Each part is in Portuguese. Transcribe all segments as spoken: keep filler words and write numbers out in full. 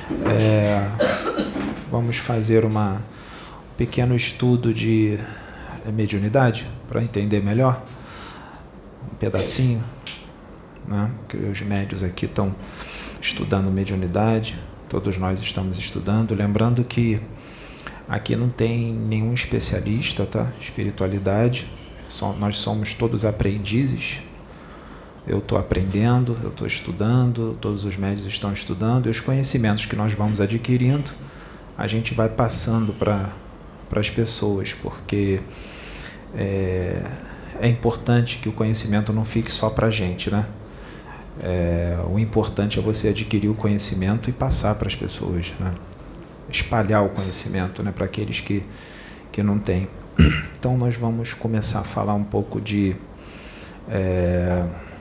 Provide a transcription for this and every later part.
É, vamos fazer uma, um pequeno estudo de mediunidade para entender melhor, um pedacinho, né? Que os médios aqui estão estudando mediunidade, todos nós estamos estudando, lembrando que aqui não tem nenhum especialista, tá? Espiritualidade, nós somos todos aprendizes. Eu estou aprendendo, eu estou estudando, todos os médios estão estudando, e os conhecimentos que nós vamos adquirindo, a gente vai passando para para as pessoas, porque é, é importante que o conhecimento não fique só para a gente, né? É, o importante é você adquirir o conhecimento e passar para as pessoas, né? Espalhar o conhecimento, né, para aqueles que, que não têm. Então nós vamos começar a falar um pouco de... É,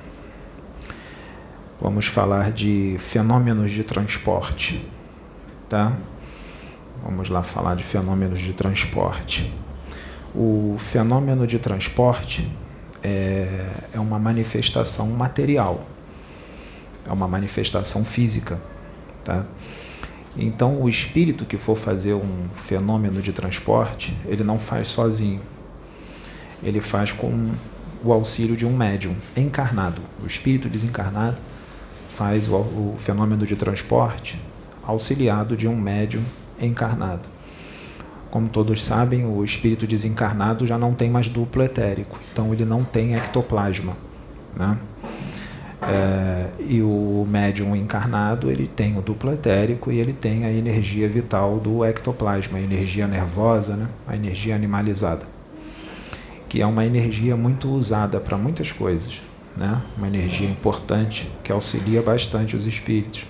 vamos falar de fenômenos de transporte, tá? Vamos lá falar de fenômenos de transporte. O fenômeno de transporte é, é uma manifestação material, é uma manifestação física, tá? Então, o espírito que for fazer um fenômeno de transporte, ele não faz sozinho. Ele faz com o auxílio de um médium encarnado. O espírito desencarnado faz o, o fenômeno de transporte auxiliado de um médium encarnado. Como todos sabem, o espírito desencarnado já não tem mais duplo etérico, então ele não tem ectoplasma, né? É, e o médium encarnado, ele tem o duplo etérico e ele tem a energia vital do ectoplasma, a energia nervosa, né? A energia animalizada, que é uma energia muito usada para muitas coisas, né? Uma energia importante que auxilia bastante os espíritos.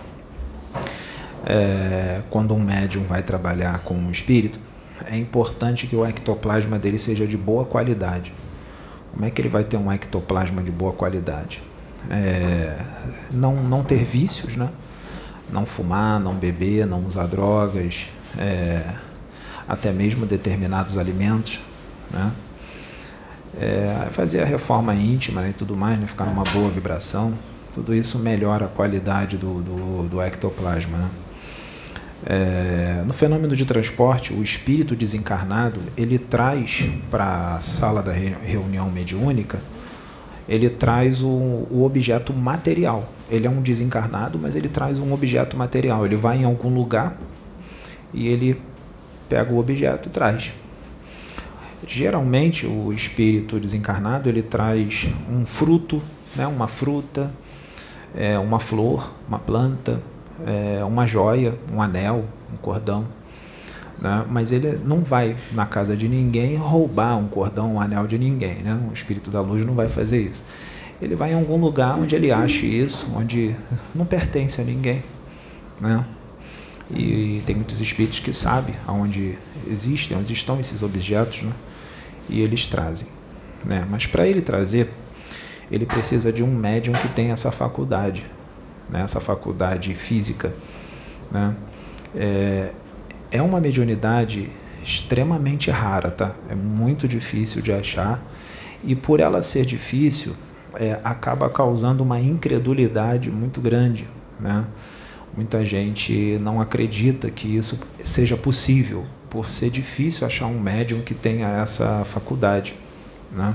É, quando um médium vai trabalhar com um espírito, é importante que o ectoplasma dele seja de boa qualidade. Como é que ele vai ter um ectoplasma de boa qualidade? É, não, não ter vícios, né? Não fumar, não beber, não usar drogas, é, até mesmo determinados alimentos, né? É, fazer a reforma íntima, né, e tudo mais, né? Ficar numa boa vibração, tudo isso melhora a qualidade do, do, do ectoplasma, né? É, no fenômeno de transporte, o espírito desencarnado, ele traz para a sala da reunião mediúnica, ele traz o, o objeto material. Ele é um desencarnado, mas ele traz um objeto material. Ele vai em algum lugar e ele pega o objeto e traz. Geralmente, o espírito desencarnado, ele traz um fruto, né, uma fruta, é, uma flor, uma planta, é, uma joia, um anel, um cordão, né? Mas ele não vai na casa de ninguém roubar um cordão, um anel de ninguém, né? O espírito da luz não vai fazer isso. Ele vai em algum lugar onde ele ache isso, onde não pertence a ninguém, né? E tem muitos espíritos que sabem aonde existem, onde estão esses objetos, né? E eles trazem, né? Mas para ele trazer, ele precisa de um médium que tenha essa faculdade, né? Essa faculdade física, né? É, é uma mediunidade extremamente rara, tá? É muito difícil de achar, e por ela ser difícil, é, acaba causando uma incredulidade muito grande, né? Muita gente não acredita que isso seja possível, por ser difícil achar um médium que tenha essa faculdade, né?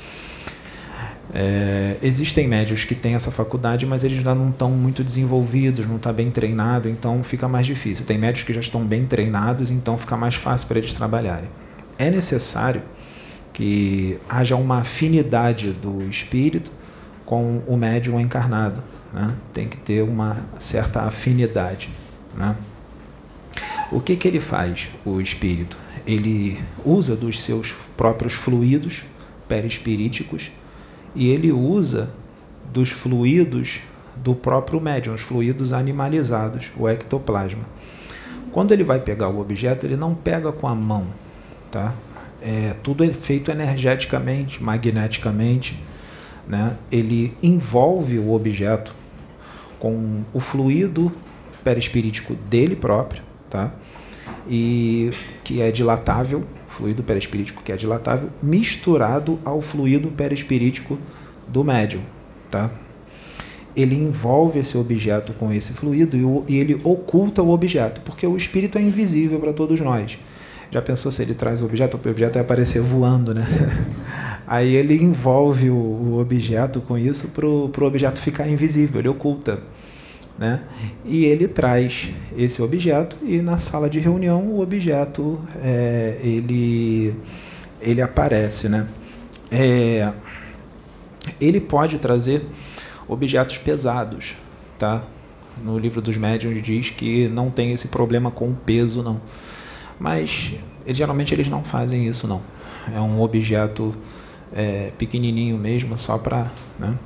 É, existem médiuns que têm essa faculdade, mas eles ainda não estão muito desenvolvidos, não está bem treinado, então fica mais difícil. Tem médiuns que já estão bem treinados, então fica mais fácil para eles trabalharem. É necessário que haja uma afinidade do espírito com o médium encarnado, né? Tem que ter uma certa afinidade, né? O que que ele faz, o espírito? Ele usa dos seus próprios fluidos perispiríticos e ele usa dos fluidos do próprio médium, os fluidos animalizados, o ectoplasma. Quando ele vai pegar o objeto, ele não pega com a mão, tá? É, tudo é feito energeticamente, magneticamente, né? Ele envolve o objeto com o fluido perispirítico dele próprio, tá? E que é dilatável, fluido perispirítico que é dilatável, misturado ao fluido perispirítico do médium, tá? ele envolve esse objeto com esse fluido e, o, e ele oculta o objeto, porque o espírito é invisível para todos nós. Já pensou se ele traz o objeto, o objeto vai aparecer voando, né? Aí ele envolve o, o objeto com isso para o objeto ficar invisível, ele oculta, né? E ele traz esse objeto e na sala de reunião o objeto é, ele, ele aparece, né? É, ele pode trazer objetos pesados, tá? No livro dos médiuns diz que não tem esse problema com o peso, não. Mas geralmente eles não fazem isso, não. É um objeto é, pequenininho mesmo, só para, né?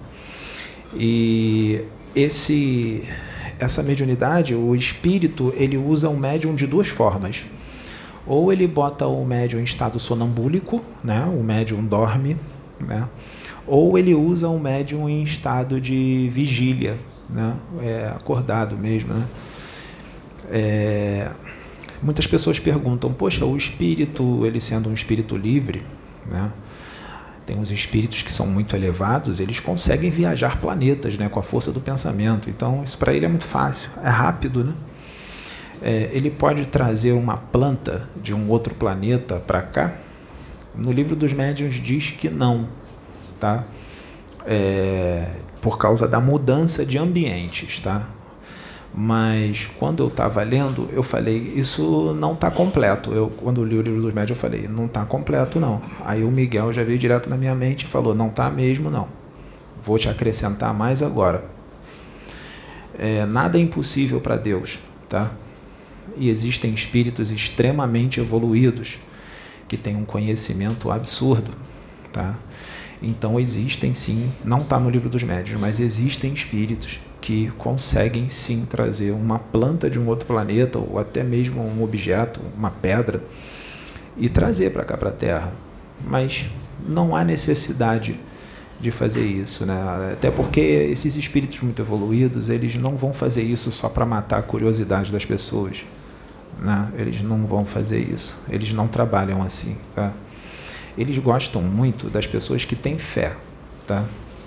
E esse, essa mediunidade, o espírito, ele usa o médium de duas formas. Ou ele bota o médium em estado sonambúlico, né? O médium dorme, né? Ou ele usa o médium em estado de vigília, né? É, acordado mesmo, né? É, muitas pessoas perguntam, poxa, o espírito, ele sendo um espírito livre, né? Tem uns espíritos que são muito elevados, eles conseguem viajar planetas, né, com a força do pensamento. Então, isso para ele é muito fácil, é rápido, né? É, ele pode trazer uma planta de um outro planeta para cá? No livro dos médiuns diz que não, tá? É, por causa da mudança de ambientes, tá? Mas quando eu estava lendo, eu falei, isso não está completo. Eu, quando eu li o livro dos médiuns, eu falei, não está completo, não. Aí o Miguel já veio direto na minha mente e falou, não está mesmo, não. Vou te acrescentar mais agora. É, nada é impossível para Deus, tá? E existem espíritos extremamente evoluídos que têm um conhecimento absurdo, tá? Então existem sim, não está no livro dos médiuns, mas existem espíritos que conseguem sim trazer uma planta de um outro planeta ou até mesmo um objeto, uma pedra, e trazer para cá, para a Terra. Mas não há necessidade de fazer isso, né? Até porque esses espíritos muito evoluídos, eles não vão fazer isso só para matar a curiosidade das pessoas, né? Eles não vão fazer isso, eles não trabalham assim, tá? Eles gostam muito das pessoas que têm fé, tá?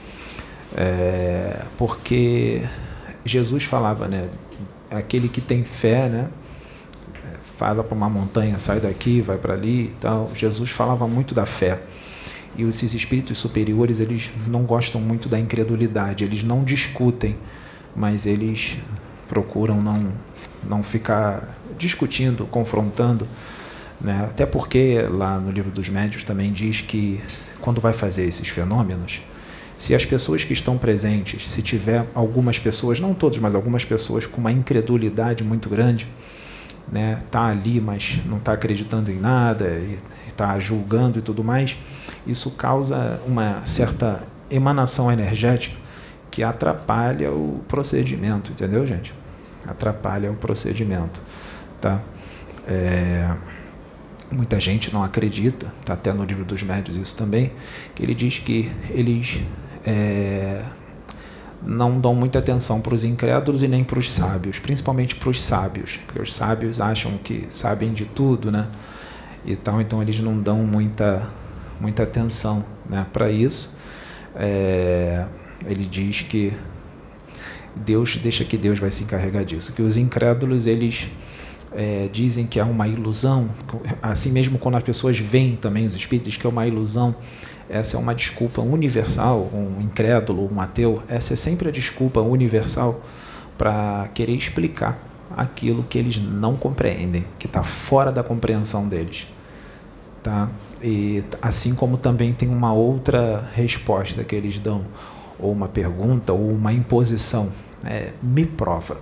É, porque Jesus falava, né? Aquele que tem fé, né? Fala para uma montanha, sai daqui, vai para ali e tal. Jesus falava muito da fé. E esses espíritos superiores, eles não gostam muito da incredulidade, eles não discutem, mas eles procuram não, não ficar discutindo, confrontando, né? Até porque lá no livro dos médiuns também diz que quando vai fazer esses fenômenos, se as pessoas que estão presentes, se tiver algumas pessoas, não todas, mas algumas pessoas com uma incredulidade muito grande, né, tá ali, mas não está acreditando em nada, e está julgando e tudo mais, isso causa uma certa emanação energética que atrapalha o procedimento, entendeu, gente? Atrapalha o procedimento, tá? É... Muita gente não acredita, está até no livro dos médiuns isso também, que ele diz que eles é, não dão muita atenção para os incrédulos e nem para os sábios, principalmente para os sábios, porque os sábios acham que sabem de tudo, né? E tal, então eles não dão muita, muita atenção, né, para isso. É, ele diz que Deus, deixa que Deus vai se encarregar disso, que os incrédulos, eles É, dizem que é uma ilusão, assim mesmo quando as pessoas veem também os espíritos que é uma ilusão, essa é uma desculpa universal, um incrédulo, um ateu, essa é sempre a desculpa universal para querer explicar aquilo que eles não compreendem, que está fora da compreensão deles, tá? E assim como também tem uma outra resposta que eles dão, ou uma pergunta, ou uma imposição, é, me prova,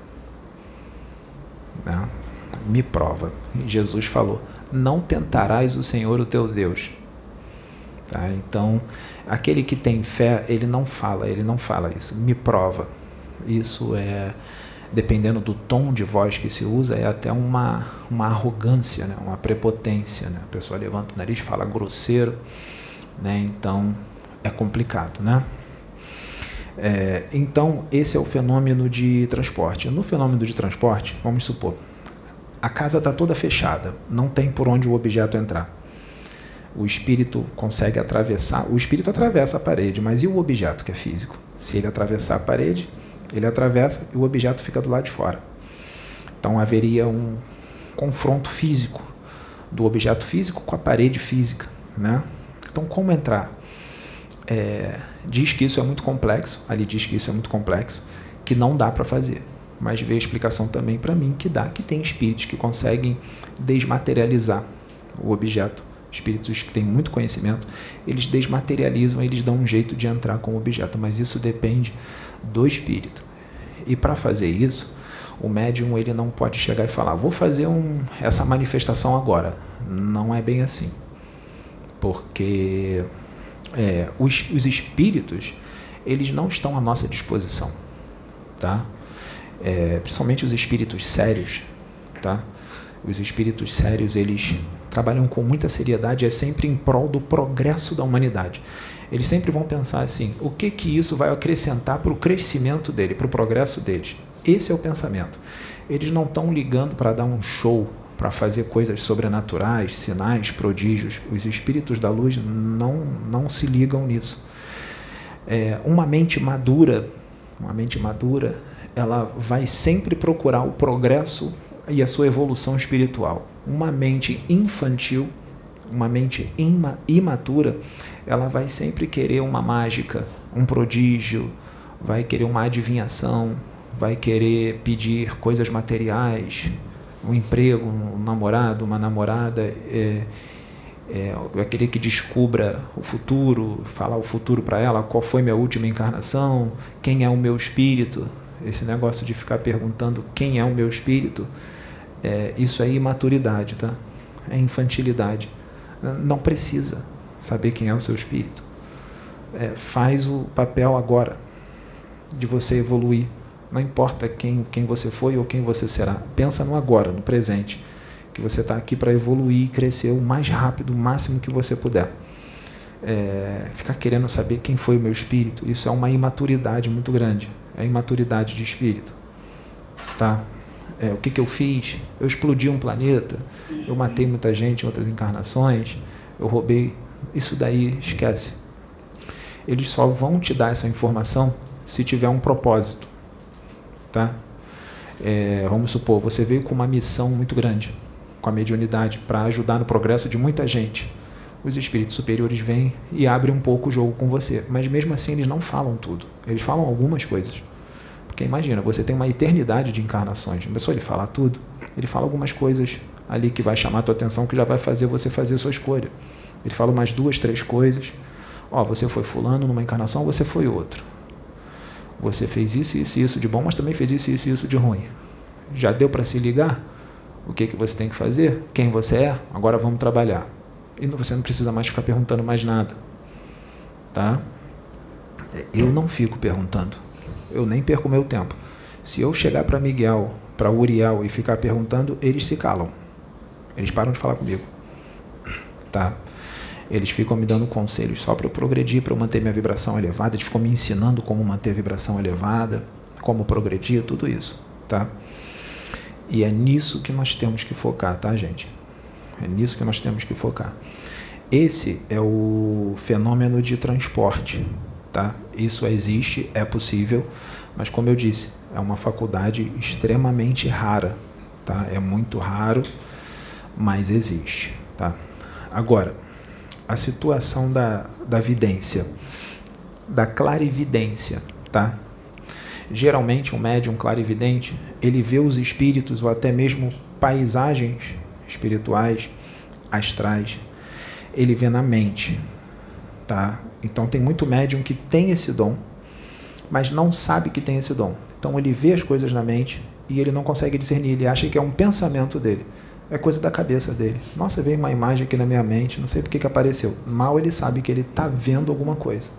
né? Me prova. Jesus falou, não tentarás o Senhor o teu Deus, tá? Então, aquele que tem fé, ele não fala, ele não fala isso, me prova. Isso é, dependendo do tom de voz que se usa, é até uma, uma arrogância, né? Uma prepotência, né? A pessoa levanta o nariz, fala grosseiro, né? Então, é complicado, né? É, então, esse é o fenômeno de transporte. No fenômeno de transporte, vamos supor, a casa está toda fechada, não tem por onde o objeto entrar. O espírito consegue atravessar, o espírito atravessa a parede, mas e o objeto que é físico? Se ele atravessar a parede, Ele atravessa e o objeto fica do lado de fora. Então haveria um confronto físico do objeto físico com a parede física, né? Então, como entrar? É, diz que isso é muito complexo, ali diz que isso é muito complexo, que não dá para fazer. Mas veio a explicação também para mim que dá, que tem espíritos que conseguem desmaterializar o objeto. Espíritos que têm muito conhecimento, eles desmaterializam, eles dão um jeito de entrar com o objeto, mas isso depende do espírito. E para fazer isso, o médium ele não pode chegar e falar, vou fazer um, essa manifestação agora. Não é bem assim. Porque é, os, os espíritos, eles não estão à nossa disposição. Tá? É, principalmente os espíritos sérios. Tá? Os espíritos sérios, eles trabalham com muita seriedade, é sempre em prol do progresso da humanidade. Eles sempre vão pensar assim, o que que isso vai acrescentar para o crescimento dele, para o progresso deles? Esse é o pensamento. Eles não estão ligando para dar um show, para fazer coisas sobrenaturais, sinais, prodígios. Os espíritos da luz não, não se ligam nisso. É, uma mente madura, uma mente madura, ela vai sempre procurar o progresso e a sua evolução espiritual. Uma mente infantil, uma mente ima, imatura, ela vai sempre querer uma mágica, um prodígio, vai querer uma adivinhação, vai querer pedir coisas materiais, um emprego, um namorado, uma namorada, é, é, vai querer que descubra o futuro, falar o futuro para ela, qual foi minha última encarnação, quem é o meu espírito. Esse negócio de ficar perguntando quem é o meu espírito, é, isso é imaturidade, tá? É infantilidade. Não precisa saber quem é o seu espírito. É, faz o papel agora de você evoluir. Não importa quem, quem você foi ou quem você será. Pensa no agora, no presente. Que você está aqui para evoluir e crescer o mais rápido, o máximo que você puder. É, ficar querendo saber quem foi o meu espírito, isso é uma imaturidade muito grande. É imaturidade de espírito. Tá? É, o que, que eu fiz? Eu explodi um planeta, eu matei muita gente em outras encarnações, eu roubei. Isso daí, esquece. Eles só vão te dar essa informação se tiver um propósito. Tá? É, vamos supor, você veio com uma missão muito grande, com a mediunidade, para ajudar no progresso de muita gente. Os espíritos superiores vêm e abrem um pouco o jogo com você, mas mesmo assim eles não falam tudo. Eles falam algumas coisas. Porque imagina, você tem uma eternidade de encarnações. A pessoa ele fala tudo, ele fala algumas coisas ali que vai chamar a tua atenção, que já vai fazer você fazer a sua escolha. Ele fala umas duas, três coisas. Ó, você foi fulano numa encarnação, você foi outro. Você fez isso, isso e isso de bom, mas também fez isso, isso e isso de ruim. Já deu para se ligar? O que, que você tem que fazer? Quem você é? Agora vamos trabalhar. E você não precisa mais ficar perguntando mais nada. Tá? Eu não fico perguntando. Eu nem perco meu tempo. Se eu chegar para Miguel, para Uriel e ficar perguntando, eles se calam. Eles param de falar comigo. Tá? Eles ficam me dando conselhos só para eu progredir, para eu manter minha vibração elevada. Eles ficam me ensinando como manter a vibração elevada, como progredir, tudo isso. Tá? E é nisso que nós temos que focar, tá, gente? É nisso que nós temos que focar. Esse é o fenômeno de transporte. Tá? Isso existe, é possível, mas como eu disse, é uma faculdade extremamente rara. Tá? É muito raro, mas existe. Tá? Agora, a situação da, da vidência, da clarividência. Tá? Geralmente, um médium clarividente, ele vê os espíritos ou até mesmo paisagens espirituais, astrais, ele vê na mente. Tá? Então tem muito médium que tem esse dom, mas não sabe que tem esse dom. Então ele vê as coisas na mente e ele não consegue discernir, ele acha que é um pensamento dele, é coisa da cabeça dele. Nossa, veio uma imagem aqui na minha mente, não sei por que que apareceu. Mal ele sabe que ele está vendo alguma coisa.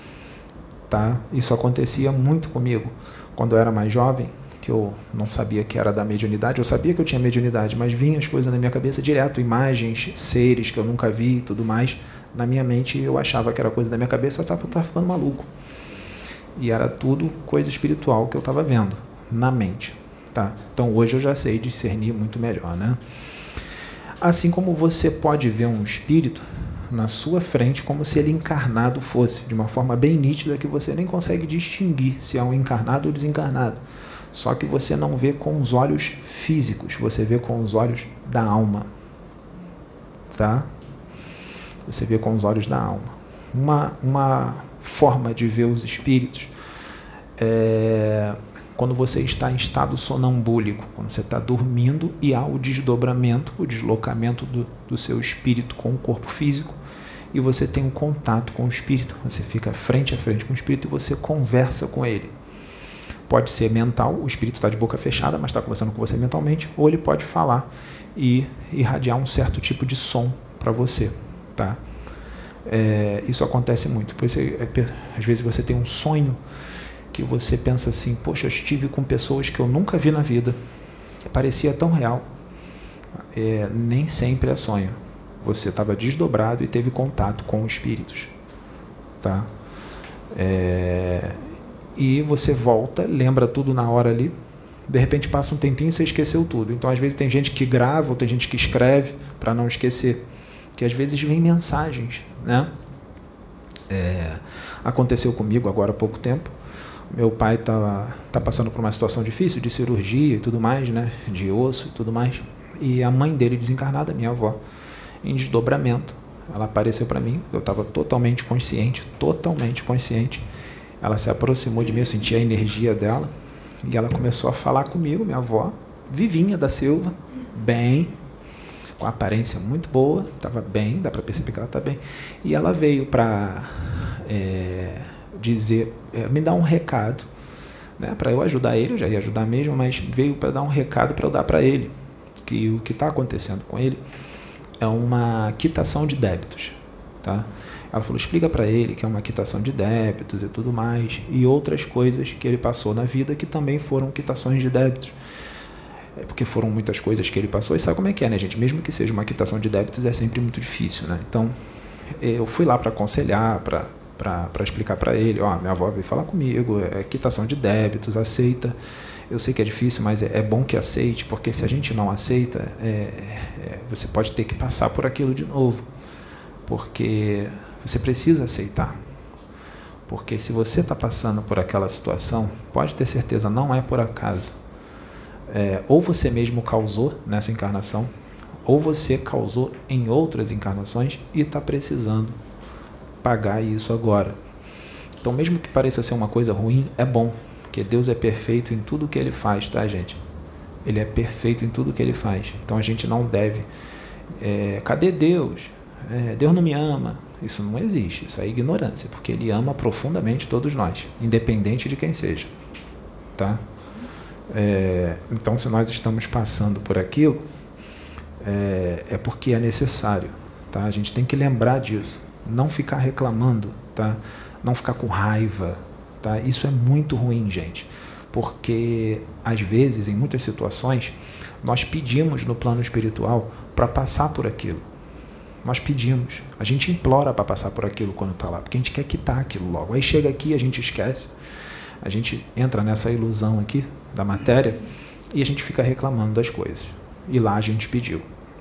Tá? Isso acontecia muito comigo quando eu era mais jovem, que eu não sabia que era da mediunidade. Eu sabia que eu tinha mediunidade, mas vinham as coisas na minha cabeça direto, imagens, seres que eu nunca vi e tudo mais. Na minha mente eu achava que era coisa da minha cabeça, eu estava ficando maluco. E era tudo coisa espiritual que eu estava vendo na mente. Tá? Então hoje eu já sei discernir muito melhor. Né? Assim como você pode ver um espírito, na sua frente como se ele encarnado fosse, de uma forma bem nítida que você nem consegue distinguir se é um encarnado ou desencarnado. Só que você não vê com os olhos físicos, você vê com os olhos da alma. Tá? Você vê com os olhos da alma. Uma, uma forma de ver os espíritos é quando você está em estado sonambúlico, quando você está dormindo e há o desdobramento, o deslocamento do, do seu espírito com o corpo físico, e você tem um contato com o espírito, você fica frente a frente com o espírito e você conversa com ele. Pode ser mental, o espírito está de boca fechada, mas está conversando com você mentalmente, ou ele pode falar e irradiar um certo tipo de som para você. Tá? É, isso acontece muito. Por isso, é, às vezes você tem um sonho que você pensa assim, poxa, eu estive com pessoas que eu nunca vi na vida, parecia tão real. É, nem sempre é sonho. Você estava desdobrado e teve contato com espíritos. Tá? É, e você volta, lembra tudo na hora ali, de repente passa um tempinho e você esqueceu tudo. Então, às vezes tem gente que grava, ou tem gente que escreve para não esquecer. Porque às vezes vem mensagens, né? É, aconteceu comigo agora há pouco tempo. Meu pai tá, tá passando por uma situação difícil de cirurgia e tudo mais, né? De osso e tudo mais. E a mãe dele desencarnada, minha avó, em desdobramento, ela apareceu para mim. Eu estava totalmente consciente, totalmente consciente. Ela se aproximou de mim, eu senti a energia dela e ela começou a falar comigo, minha avó, Vivinha da Silva, bem, com aparência muito boa, estava bem, dá para perceber que ela está bem. E ela veio para é, dizer, é, me dar um recado, né, para eu ajudar ele, eu já ia ajudar mesmo, mas veio para dar um recado para eu dar para ele, que o que está acontecendo com ele é uma quitação de débitos. Tá? Ela falou, explica para ele que é uma quitação de débitos e tudo mais, e outras coisas que ele passou na vida que também foram quitações de débitos. É porque foram muitas coisas que ele passou, e sabe como é que é, né, gente? Mesmo que seja uma quitação de débitos, é sempre muito difícil, né? Então, eu fui lá para aconselhar, para explicar para ele, ó, minha avó veio falar comigo, é quitação de débitos, aceita. Eu sei que é difícil, mas é, é bom que aceite, porque se a gente não aceita, é, é, você pode ter que passar por aquilo de novo. Porque você precisa aceitar. Porque se você está passando por aquela situação, pode ter certeza, não é por acaso. É, ou você mesmo causou nessa encarnação, ou você causou em outras encarnações e está precisando pagar isso agora. Então, mesmo que pareça ser uma coisa ruim, é bom, porque Deus é perfeito em tudo que Ele faz, tá, gente? Ele é perfeito em tudo que Ele faz. Então, a gente não deve... É, cadê Deus? É, Deus não me ama. Isso não existe, isso é ignorância, porque Ele ama profundamente todos nós, independente de quem seja. Tá? É, então, se nós estamos passando por aquilo, é, é porque é necessário. Tá? A gente tem que lembrar disso, não ficar reclamando, tá? Não ficar com raiva. Tá? Isso é muito ruim, gente, porque às vezes, em muitas situações, nós pedimos no plano espiritual para passar por aquilo. Nós pedimos, a gente implora para passar por aquilo quando está lá, porque a gente quer quitar aquilo logo. Aí chega aqui, a gente esquece, a gente entra nessa ilusão aqui da matéria e a gente fica reclamando das coisas. E lá a gente pediu.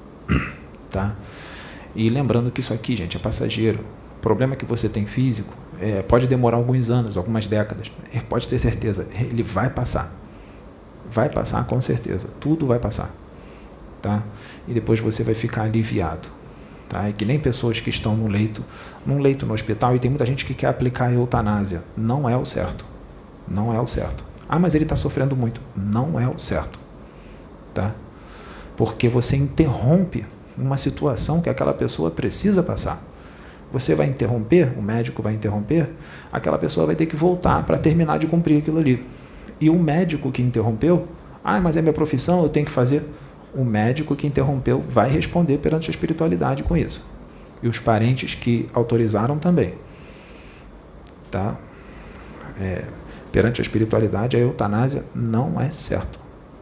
Tá? E lembrando que isso aqui, gente, é passageiro. O problema que você tem físico é, pode demorar alguns anos, algumas décadas. Pode ter certeza, ele vai passar. Vai passar com certeza, tudo vai passar. Tá? E depois você vai ficar aliviado. Tá? É que nem pessoas que estão no leito, num leito no hospital, e tem muita gente que quer aplicar a eutanásia. Não é o certo. Não é o certo. Ah, mas ele está sofrendo muito. Não é o certo. Tá? Porque você interrompe uma situação que aquela pessoa precisa passar. Você vai interromper, o médico vai interromper, aquela pessoa vai ter que voltar para terminar de cumprir aquilo ali. E o médico que interrompeu, ah, mas é minha profissão, eu tenho que fazer... O médico que interrompeu vai responder perante a espiritualidade com isso. E os parentes que autorizaram também. Tá? É, perante a espiritualidade, a eutanásia não é certo.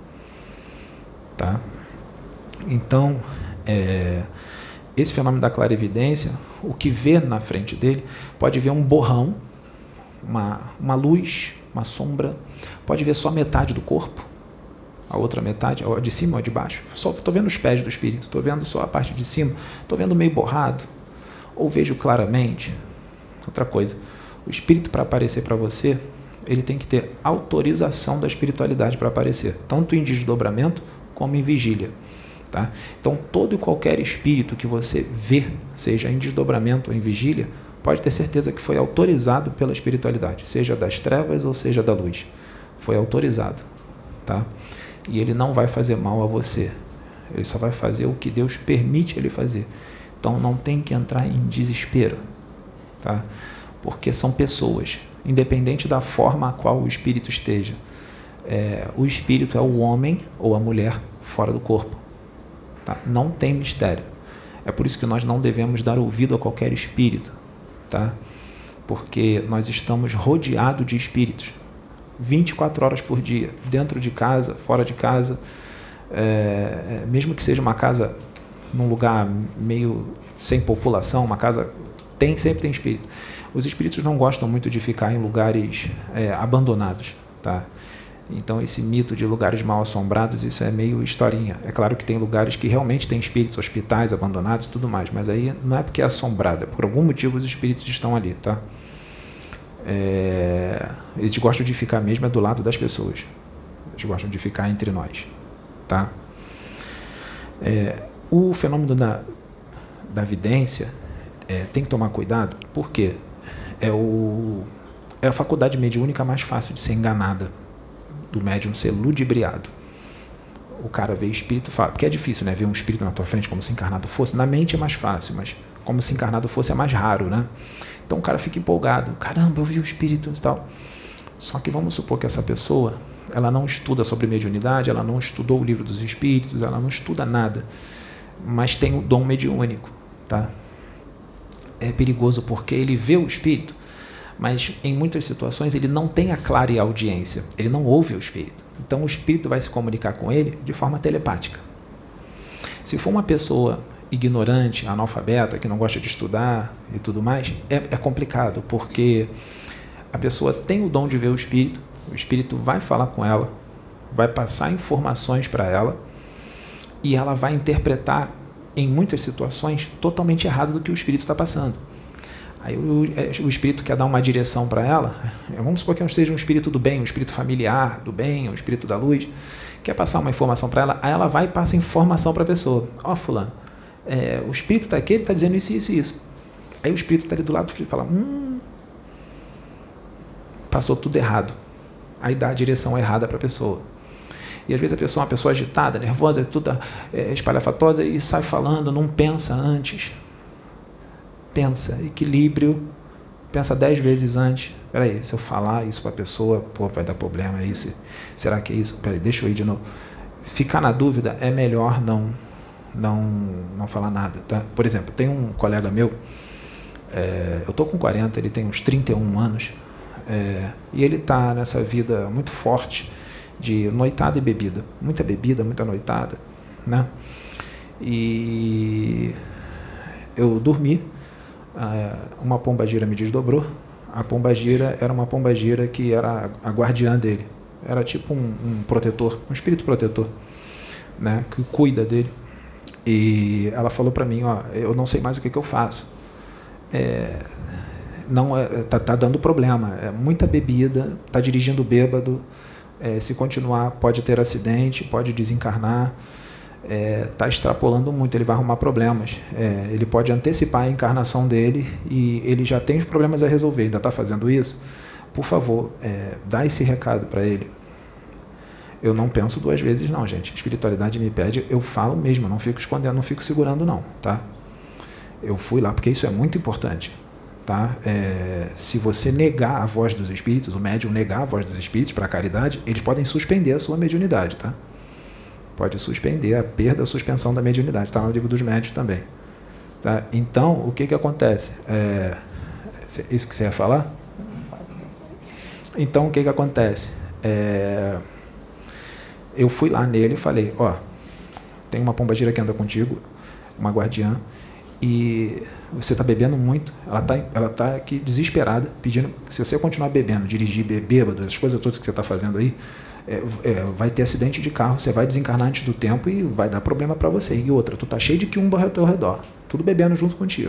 Tá? Então, é, esse fenômeno da clarividência, o que vê na frente dele, pode ver um borrão, uma, uma luz, uma sombra, pode ver só metade do corpo, a outra metade, a de cima ou a de baixo. Só estou vendo os pés do espírito, estou vendo só a parte de cima, estou vendo meio borrado. ou vejo claramente. Outra coisa, o espírito para aparecer para você, ele tem que ter autorização da espiritualidade para aparecer, tanto em desdobramento como em vigília. Tá? Então, todo e qualquer espírito que você vê, seja em desdobramento ou em vigília, pode ter certeza que foi autorizado pela espiritualidade, seja das trevas ou seja da luz. Foi autorizado. Tá? E ele não vai fazer mal a você. Ele só vai fazer o que Deus permite ele fazer. Então, não tem que entrar em desespero. Tá? Porque são pessoas, independente da forma a qual o espírito esteja. É, o espírito é o homem ou a mulher fora do corpo. Tá? Não tem mistério. É por isso que nós não devemos dar ouvido a qualquer espírito. Tá? Porque nós estamos rodeados de espíritos. vinte e quatro horas por dia, dentro de casa, fora de casa. É, mesmo que seja uma casa num lugar meio sem população, uma casa tem, sempre tem espírito. Os espíritos não gostam muito de ficar em lugares é, abandonados. Tá? Então, esse mito de lugares mal assombrados, isso é meio historinha. É claro que tem lugares que realmente tem espíritos, hospitais abandonados e tudo mais, mas aí não é porque é assombrado, é por algum motivo os espíritos estão ali. Tá? É, eles gostam de ficar mesmo é do lado das pessoas. Eles gostam de ficar entre nós. Tá? É, o fenômeno da, da vidência é, tem que tomar cuidado, porque é, o, é a faculdade mediúnica mais fácil de ser enganada, do médium ser ludibriado. O cara vê espírito, fala, porque é difícil, né, ver um espírito na tua frente como se encarnado fosse. Na mente é mais fácil, mas como se encarnado fosse é mais raro, né? Então o cara fica empolgado, caramba, eu vi o espírito e tal. Só que vamos supor que essa pessoa, ela não estuda sobre mediunidade, ela não estudou o livro dos espíritos, ela não estuda nada, mas tem o dom mediúnico, tá? É perigoso porque ele vê o espírito, mas em muitas situações ele não tem a clara audiência, ele não ouve o espírito. Então o espírito vai se comunicar com ele de forma telepática. Se for uma pessoa ignorante, analfabeta, que não gosta de estudar e tudo mais, é, é complicado, porque a pessoa tem o dom de ver o espírito, o espírito vai falar com ela, vai passar informações para ela e ela vai interpretar em muitas situações totalmente errado do que o espírito está passando. Aí o, o espírito quer dar uma direção para ela, vamos supor que seja um espírito do bem, um espírito familiar do bem, um espírito da luz, quer passar uma informação para ela, aí ela vai e passa informação para a pessoa. Ó, oh, fulano, é, o espírito está aqui, ele está dizendo isso, isso e isso. Aí o espírito está ali do lado do espírito e fala, hum, passou tudo errado. Aí dá a direção errada para a pessoa. E às vezes a pessoa é uma pessoa agitada, nervosa, toda é, espalhafatosa e sai falando, não pensa antes. Pensa, equilíbrio, pensa dez vezes antes. Peraí, se eu falar isso para a pessoa, pô, vai dar problema, é isso? Será que é isso? Peraí, deixa eu ir de novo. Ficar na dúvida é melhor não, não, não falar nada. Tá? Por exemplo, tem um colega meu, é, eu estou com quarenta, ele tem uns trinta e um anos, é, e ele está nessa vida muito forte de noitada e bebida. Muita bebida, muita noitada. Né? E eu dormi, uma pombagira me desdobrou. A pombagira era uma pombagira que era a guardiã dele. Era tipo um, um protetor, um espírito protetor, né, que cuida dele. E ela falou para mim, ó, eu não sei mais o que, que eu faço. É, não é, tá, tá dando problema. É muita bebida, tá dirigindo bêbado. É, se continuar, pode ter acidente, pode desencarnar. Está é, extrapolando muito, ele vai arrumar problemas. É, ele pode antecipar a encarnação dele e ele já tem os problemas a resolver, ainda está fazendo isso. Por favor, é, dá esse recado para ele. Eu não penso duas vezes não, gente. A espiritualidade me pede, eu falo mesmo, eu não fico escondendo, não fico segurando não. Tá? Eu fui lá porque isso é muito importante. Tá? É, se você negar a voz dos espíritos, o médium negar a voz dos espíritos para a caridade, eles podem suspender a sua mediunidade. Tá? Pode suspender a perda, a suspensão da mediunidade. Está no livro dos médiuns também. Tá? Então, o que, que acontece? É, isso que você ia falar? Então, o que, que acontece? É, eu fui lá nele e falei, ó, tem uma pombagira que anda contigo, uma guardiã, e você está bebendo muito, ela está ela tá aqui desesperada, pedindo, se você continuar bebendo, dirigir, bêbado, essas coisas todas que você está fazendo aí, É, é, vai ter acidente de carro, você vai desencarnar antes do tempo e vai dar problema para você. E outra, tu tá cheio de quiumba ao teu redor, tudo bebendo junto contigo.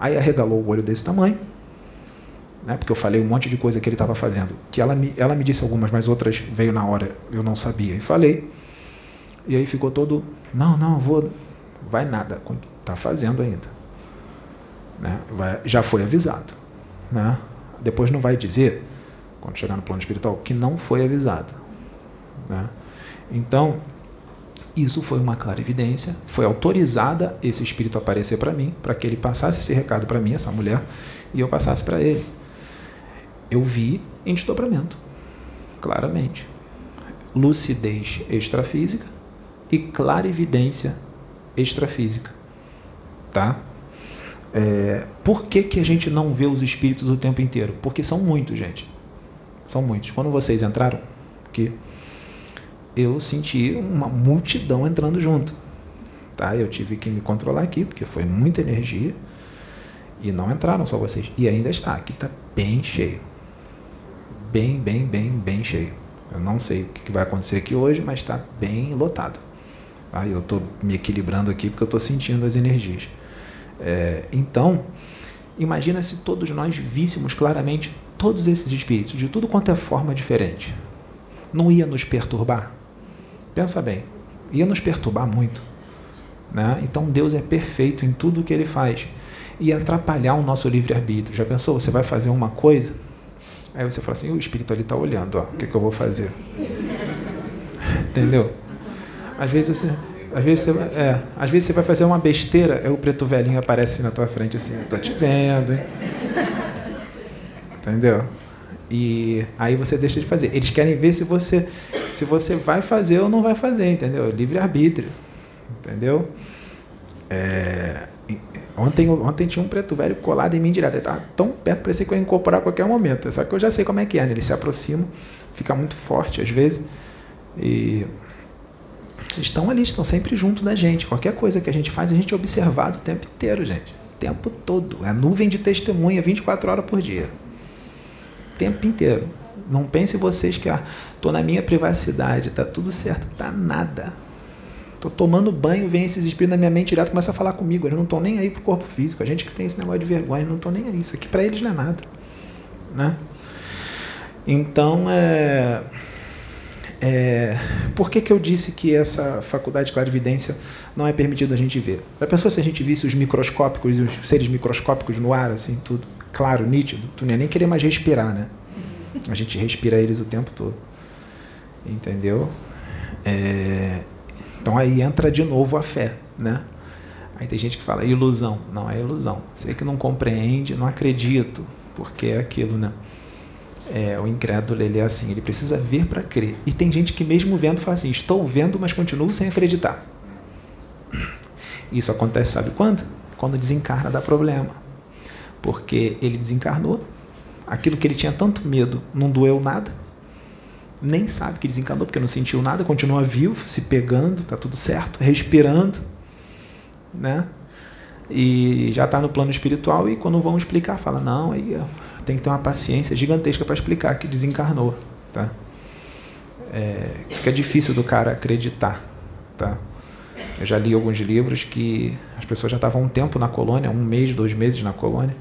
Aí arregalou o olho desse tamanho, né, porque eu falei um monte de coisa que ele estava fazendo, que ela me, ela me disse algumas, mas outras veio na hora, eu não sabia, e falei. E aí ficou todo, não, não, vou, vai nada, está fazendo ainda. Né, vai, já foi avisado. Né, depois não vai dizer, quando chegar no plano espiritual, que não foi avisado. Né. Então, isso foi uma clarividência, foi autorizada esse espírito a aparecer para mim, para que ele passasse esse recado para mim, essa mulher, e eu passasse para ele. Eu vi em desdobramento, claramente. Lucidez extrafísica e clarividência extrafísica. Tá? É, por que que a gente não vê os espíritos o tempo inteiro? Porque são muitos, gente. São muitos. Quando vocês entraram aqui, eu senti uma multidão entrando junto. Tá? Eu tive que me controlar aqui, porque foi muita energia. E não entraram só vocês. E ainda está. Aqui está bem cheio. Bem, bem, bem, bem cheio. Eu não sei o que vai acontecer aqui hoje, mas está bem lotado. Tá? Eu estou me equilibrando aqui porque eu estou sentindo as energias. É, então, imagina se todos nós víssemos claramente todos esses espíritos, de tudo quanto é forma diferente. Não ia nos perturbar? Pensa bem, ia nos perturbar muito. Né? Então Deus é perfeito em tudo o que Ele faz. E atrapalhar o nosso livre-arbítrio. Já pensou? Você vai fazer uma coisa, aí você fala assim, o espírito ali está olhando, ó, o que, que eu vou fazer? Entendeu? Às vezes você, às vezes você, é, às vezes você vai fazer uma besteira, aí o preto velhinho aparece na tua frente assim, eu tô te vendo, hein? Entendeu? E aí você deixa de fazer. Eles querem ver se você, se você vai fazer ou não vai fazer, entendeu? Livre-arbítrio, entendeu? É, ontem, ontem tinha um preto velho colado em mim direto. Ele estava tão perto, parecia que eu ia incorporar a qualquer momento. Só que eu já sei como é que é, né? Ele se aproxima, fica muito forte às vezes. E estão ali, estão sempre junto da gente. Qualquer coisa que a gente faz, a gente é observado o tempo inteiro, gente. O tempo todo. É nuvem de testemunha vinte e quatro horas por dia. O tempo inteiro. Não pense vocês que ah, tô na minha privacidade, tá tudo certo. Tá nada. Tô tomando banho, vem esses espíritos na minha mente direto, começa a falar comigo. Eles não estão nem aí pro corpo físico. A gente que tem esse negócio de vergonha, não estão nem aí. Isso aqui para eles não é nada. Né? Então, é... É, por que que eu disse que essa faculdade de clarividência não é permitido a gente ver? A pessoa, se a gente visse os microscópicos, os seres microscópicos no ar, assim, tudo claro, nítido, tu não ia nem querer mais respirar, né? A gente respira eles o tempo todo. Entendeu? É, então aí entra de novo a fé, né? Aí tem gente que fala, ilusão. Não é ilusão. Você que não compreende, não acredito, porque é aquilo, né? É, o incrédulo, ele é assim, ele precisa ver para crer. E tem gente que mesmo vendo fala assim, estou vendo, mas continuo sem acreditar. Isso acontece, sabe quando? Quando desencarna dá problema. Porque ele desencarnou, aquilo que ele tinha tanto medo não doeu nada, nem sabe que desencarnou, porque não sentiu nada, continua vivo, se pegando, está tudo certo, respirando, né? E já está no plano espiritual, e quando vão explicar, fala, não, aí tem que ter uma paciência gigantesca para explicar que desencarnou, tá? É, fica difícil do cara acreditar, tá? Eu já li alguns livros que as pessoas já estavam um tempo na colônia, um mês, dois meses na colônia,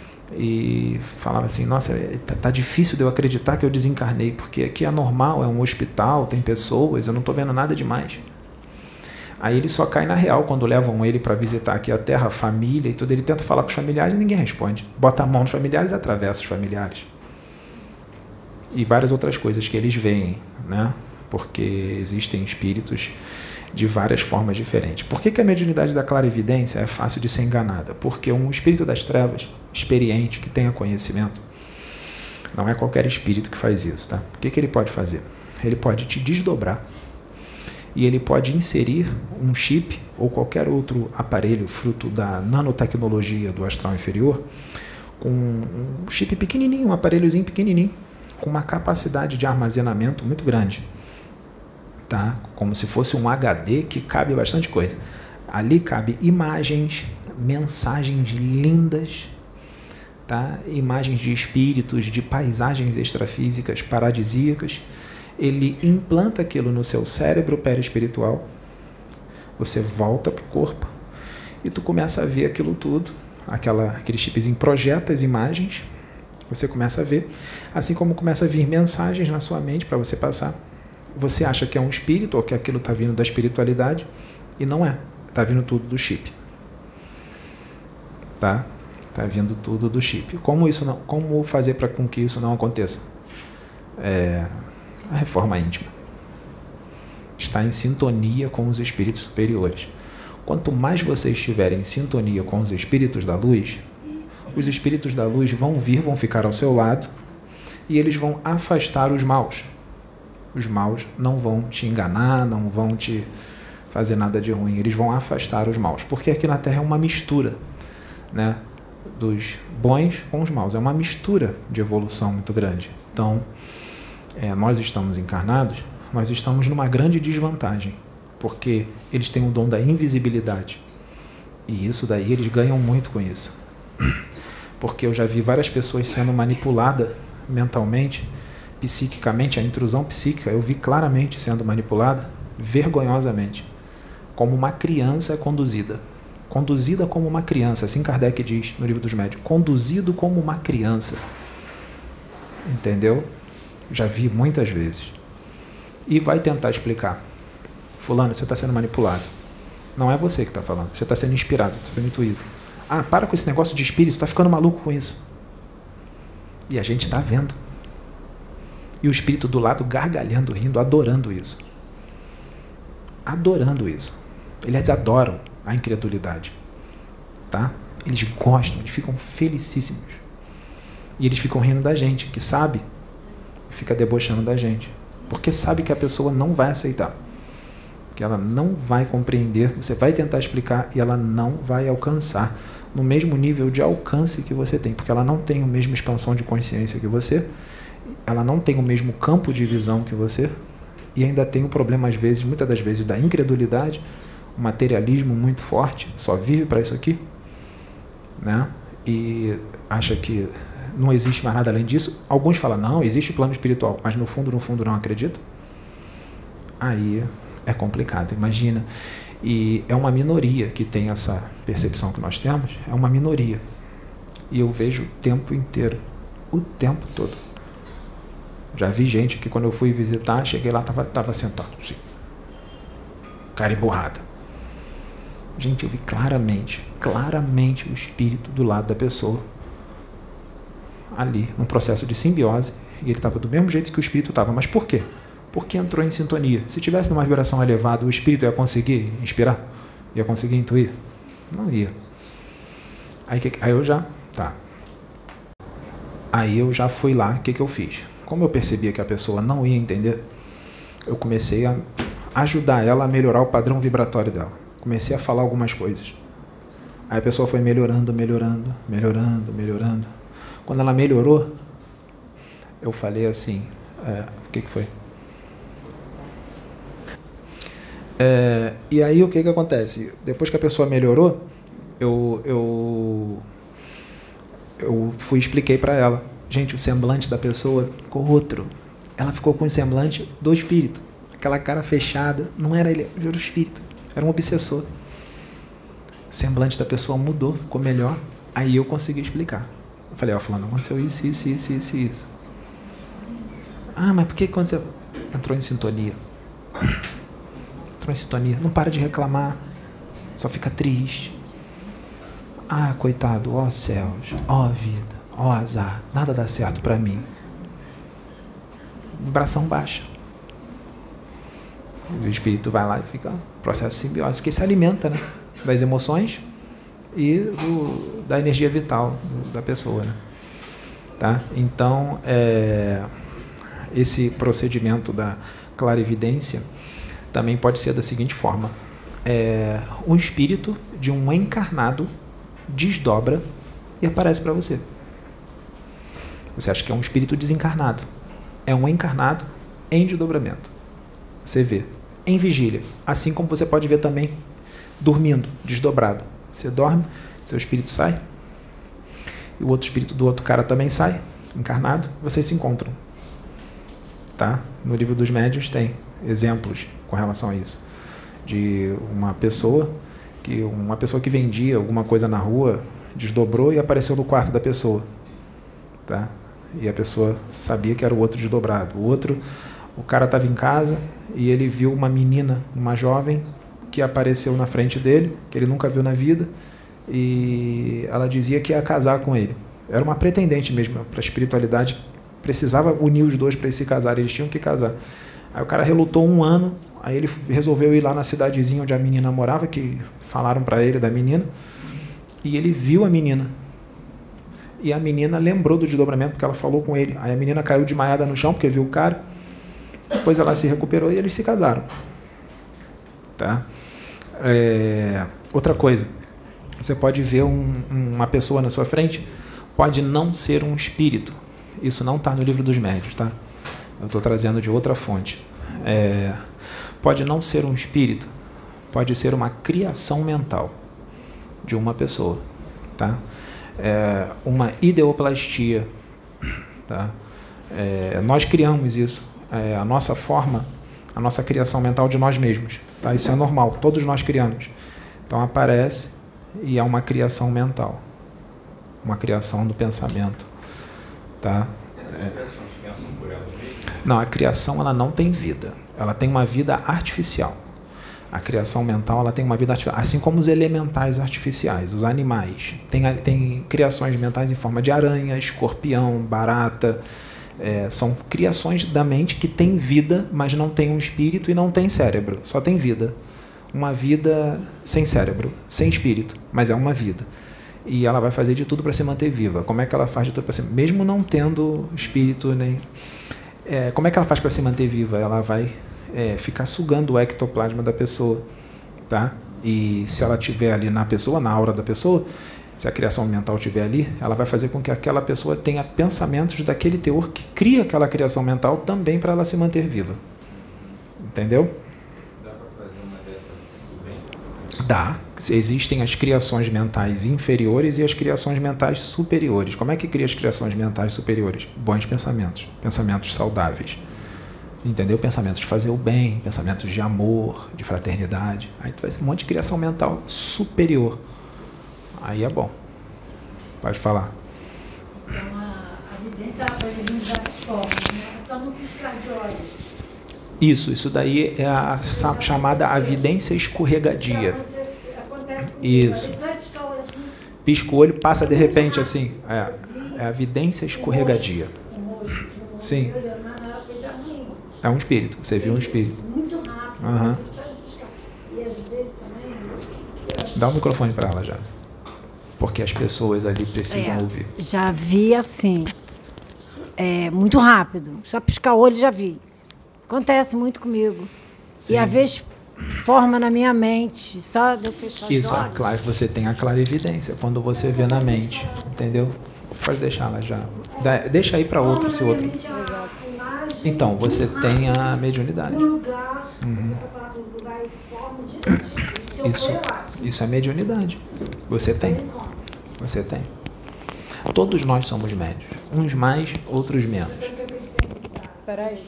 e falavam assim, nossa, tá, tá difícil de eu acreditar que eu desencarnei, porque aqui é normal, é um hospital, tem pessoas, eu não estou vendo nada demais. Aí ele só cai na real quando levam ele para visitar aqui a terra, a família e tudo. Ele tenta falar com os familiares e ninguém responde. Bota a mão nos familiares e atravessa os familiares. E várias outras coisas que eles veem, né? Porque existem espíritos de várias formas diferentes. Por que que a mediunidade da clarividência é fácil de ser enganada? Porque um espírito das trevas, experiente, que tenha conhecimento, não é qualquer espírito que faz isso, tá? O que que ele pode fazer? Ele pode te desdobrar. E ele pode inserir um chip ou qualquer outro aparelho fruto da nanotecnologia do astral inferior com um chip pequenininho, um aparelhozinho pequenininho, com uma capacidade de armazenamento muito grande. Tá? Como se fosse um H D que cabe bastante coisa. Ali cabe imagens, mensagens lindas, tá? Imagens de espíritos, de paisagens extrafísicas paradisíacas. Ele implanta aquilo no seu cérebro perispiritual, você volta para o corpo e tu começa a ver aquilo tudo, aquela, aquele chipzinho projeta as imagens, você começa a ver, assim como começa a vir mensagens na sua mente para você passar. Você acha que é um espírito ou que aquilo está vindo da espiritualidade e não é. Está vindo tudo do chip. Tá? Está vindo tudo do chip. Como, isso não, como fazer para com que isso não aconteça? É, a reforma íntima. Está em sintonia com os espíritos superiores. Quanto mais você estiver em sintonia com os espíritos da luz, os espíritos da luz vão vir, vão ficar ao seu lado e eles vão afastar os maus. Os maus não vão te enganar, não vão te fazer nada de ruim, eles vão afastar os maus. Porque aqui na Terra é uma mistura, né, dos bons com os maus. É uma mistura de evolução muito grande. Então, é, nós estamos encarnados, nós estamos numa grande desvantagem, porque eles têm o dom da invisibilidade. E isso daí, eles ganham muito com isso. Porque eu já vi várias pessoas sendo manipuladas mentalmente, psiquicamente, a intrusão psíquica, eu vi claramente sendo manipulada, vergonhosamente, como uma criança é conduzida. Conduzida como uma criança, assim Kardec diz no Livro dos Médiuns, conduzido como uma criança. Entendeu? Já vi muitas vezes. E vai tentar explicar. Fulano, você está sendo manipulado. Não é você que está falando, você está sendo inspirado, está sendo intuído. Ah, para com esse negócio de espírito, está ficando maluco com isso. E a gente está vendo. E o espírito do lado gargalhando, rindo, adorando isso. Adorando isso. Eles adoram a incredulidade. Tá? Eles gostam, eles ficam felicíssimos. E eles ficam rindo da gente, que sabe, fica debochando da gente. Porque sabe que a pessoa não vai aceitar. Que ela não vai compreender, você vai tentar explicar e ela não vai alcançar no mesmo nível de alcance que você tem, porque ela não tem a mesma expansão de consciência que você, ela não tem o mesmo campo de visão que você, e ainda tem o problema, às vezes, muitas das vezes, da incredulidade, o materialismo muito forte, só vive para isso aqui, né? E acha que não existe mais nada além disso. Alguns falam, não, existe o plano espiritual, mas no fundo, no fundo não acredita. Aí é complicado, imagina. E é uma minoria que tem essa percepção que nós temos, é uma minoria. E eu vejo o tempo inteiro, o tempo todo. Já vi gente que quando eu fui visitar, cheguei lá, estava tava sentado, assim, cara emburrada. Gente, eu vi claramente, claramente o espírito do lado da pessoa, ali, num processo de simbiose, e ele estava do mesmo jeito que o espírito estava. Mas por quê? Porque entrou em sintonia. Se tivesse numa vibração elevada, o espírito ia conseguir inspirar? Ia conseguir intuir? Não ia. Aí, aí eu já... Tá. Aí eu já fui lá, o que, que eu fiz? Como eu percebia que a pessoa não ia entender, eu comecei a ajudar ela a melhorar o padrão vibratório dela. Comecei a falar algumas coisas. Aí a pessoa foi melhorando, melhorando, melhorando, melhorando. Quando ela melhorou, eu falei assim... É, o que, que foi? É, e aí o que, que acontece? Depois que a pessoa melhorou, eu, eu, eu fui e expliquei para ela. Gente, o semblante da pessoa ficou outro. Ela ficou com o semblante do espírito. Aquela cara fechada, não era ele, era o espírito. Era um obsessor. O semblante da pessoa mudou, ficou melhor. Aí eu consegui explicar. Eu falei, ó, fulano, aconteceu isso, isso, isso, isso, isso. Ah, mas por que quando você entrou em sintonia? Entrou em sintonia, não para de reclamar, só fica triste. Ah, coitado, ó céus, ó vida, ó azar, nada dá certo para mim. Vibração baixa. O espírito vai lá e fica processo de simbiose, porque se alimenta, né, das emoções e do, da energia vital da pessoa, né? Tá? Então, é, esse procedimento da clarividência também pode ser da seguinte forma. É, um espírito de um encarnado desdobra e aparece para você. Você acha que é um espírito desencarnado. É um encarnado em desdobramento. Você vê em vigília. Assim como você pode ver também dormindo, desdobrado. Você dorme, seu espírito sai, e o outro espírito do outro cara também sai, encarnado, vocês se encontram. Tá? No Livro dos Médiuns tem exemplos com relação a isso. De uma pessoa que, uma pessoa que vendia alguma coisa na rua desdobrou e apareceu no quarto da pessoa, tá? E a pessoa sabia que era o outro desdobrado. O outro, o cara estava em casa e ele viu uma menina, uma jovem, que apareceu na frente dele, que ele nunca viu na vida, e ela dizia que ia casar com ele. Era uma pretendente mesmo, para a espiritualidade, precisava unir os dois para eles se casarem, eles tinham que casar. Aí o cara relutou um ano, aí ele resolveu ir lá na cidadezinha onde a menina morava, que falaram para ele da menina, e ele viu a menina. E a menina lembrou do desdobramento, porque ela falou com ele. Aí a menina caiu desmaiada no chão, porque viu o cara. Depois ela se recuperou e eles se casaram. Tá? É, outra coisa, você pode ver um, uma pessoa na sua frente, pode não ser um espírito. Isso não está no livro dos médiuns, tá? Eu estou trazendo de outra fonte. É, pode não ser um espírito, pode ser uma criação mental de uma pessoa, tá? É, uma ideoplastia, tá? É, nós criamos isso, é, a nossa forma, a nossa criação mental de nós mesmos, tá? Isso é normal, todos nós criamos. Então aparece e é uma criação mental, uma criação do pensamento, tá? Essas criações pensam por elas mesmas? Não, a criação ela não tem vida, ela tem uma vida artificial. A criação mental ela tem uma vida artificial, assim como os elementais artificiais, os animais. Tem, tem criações mentais em forma de aranha, escorpião, barata. É, são criações da mente que têm vida, mas não tem um espírito e não tem cérebro. Só tem vida. Uma vida sem cérebro, sem espírito, mas é uma vida. E ela vai fazer de tudo para se manter viva. Como é que ela faz de tudo para se... Mesmo não tendo espírito, nem... É, como é que ela faz para se manter viva? Ela vai... É, ficar sugando o ectoplasma da pessoa, tá? E se ela tiver ali na pessoa, na aura da pessoa, se a criação mental tiver ali, ela vai fazer com que aquela pessoa tenha pensamentos daquele teor que cria aquela criação mental também para ela se manter viva. Entendeu? Dá para fazer uma dessas do bem? Dá. Existem as criações mentais inferiores e as criações mentais superiores. Como é que cria as criações mentais superiores? Bons pensamentos, pensamentos saudáveis. Entendeu? Pensamentos de fazer o bem, pensamentos de amor, de fraternidade. Aí tu vai ser um monte de criação mental superior. Aí é bom. Pode falar. Então, a, a evidência ela pode vir de várias formas, né? Só no piscar de olhos. Isso, isso daí é a chamada evidência escorregadia. Acontece com Isso. assim. Pisca o olho, passa de repente assim. É, é a evidência escorregadia. Sim. É um espírito, você viu um espírito. Muito rápido. Uhum. E às vezes também... Dá o microfone para ela, Jaz. Porque as pessoas ali precisam é, ouvir. Já vi assim, é, muito rápido. Só piscar o olho já vi. Acontece muito comigo. Sim. E às vezes forma na minha mente, só de eu fechar Isso, os olhos. é claro que você tem a clarividência quando você vê na mente, entendeu? Pode deixar ela já. Dá, deixa aí para outro, se outro. Então, você tem a mediunidade. Uhum. Isso, isso é mediunidade. Você tem. Você tem. Todos nós somos médios. Uns mais, outros menos. Peraí.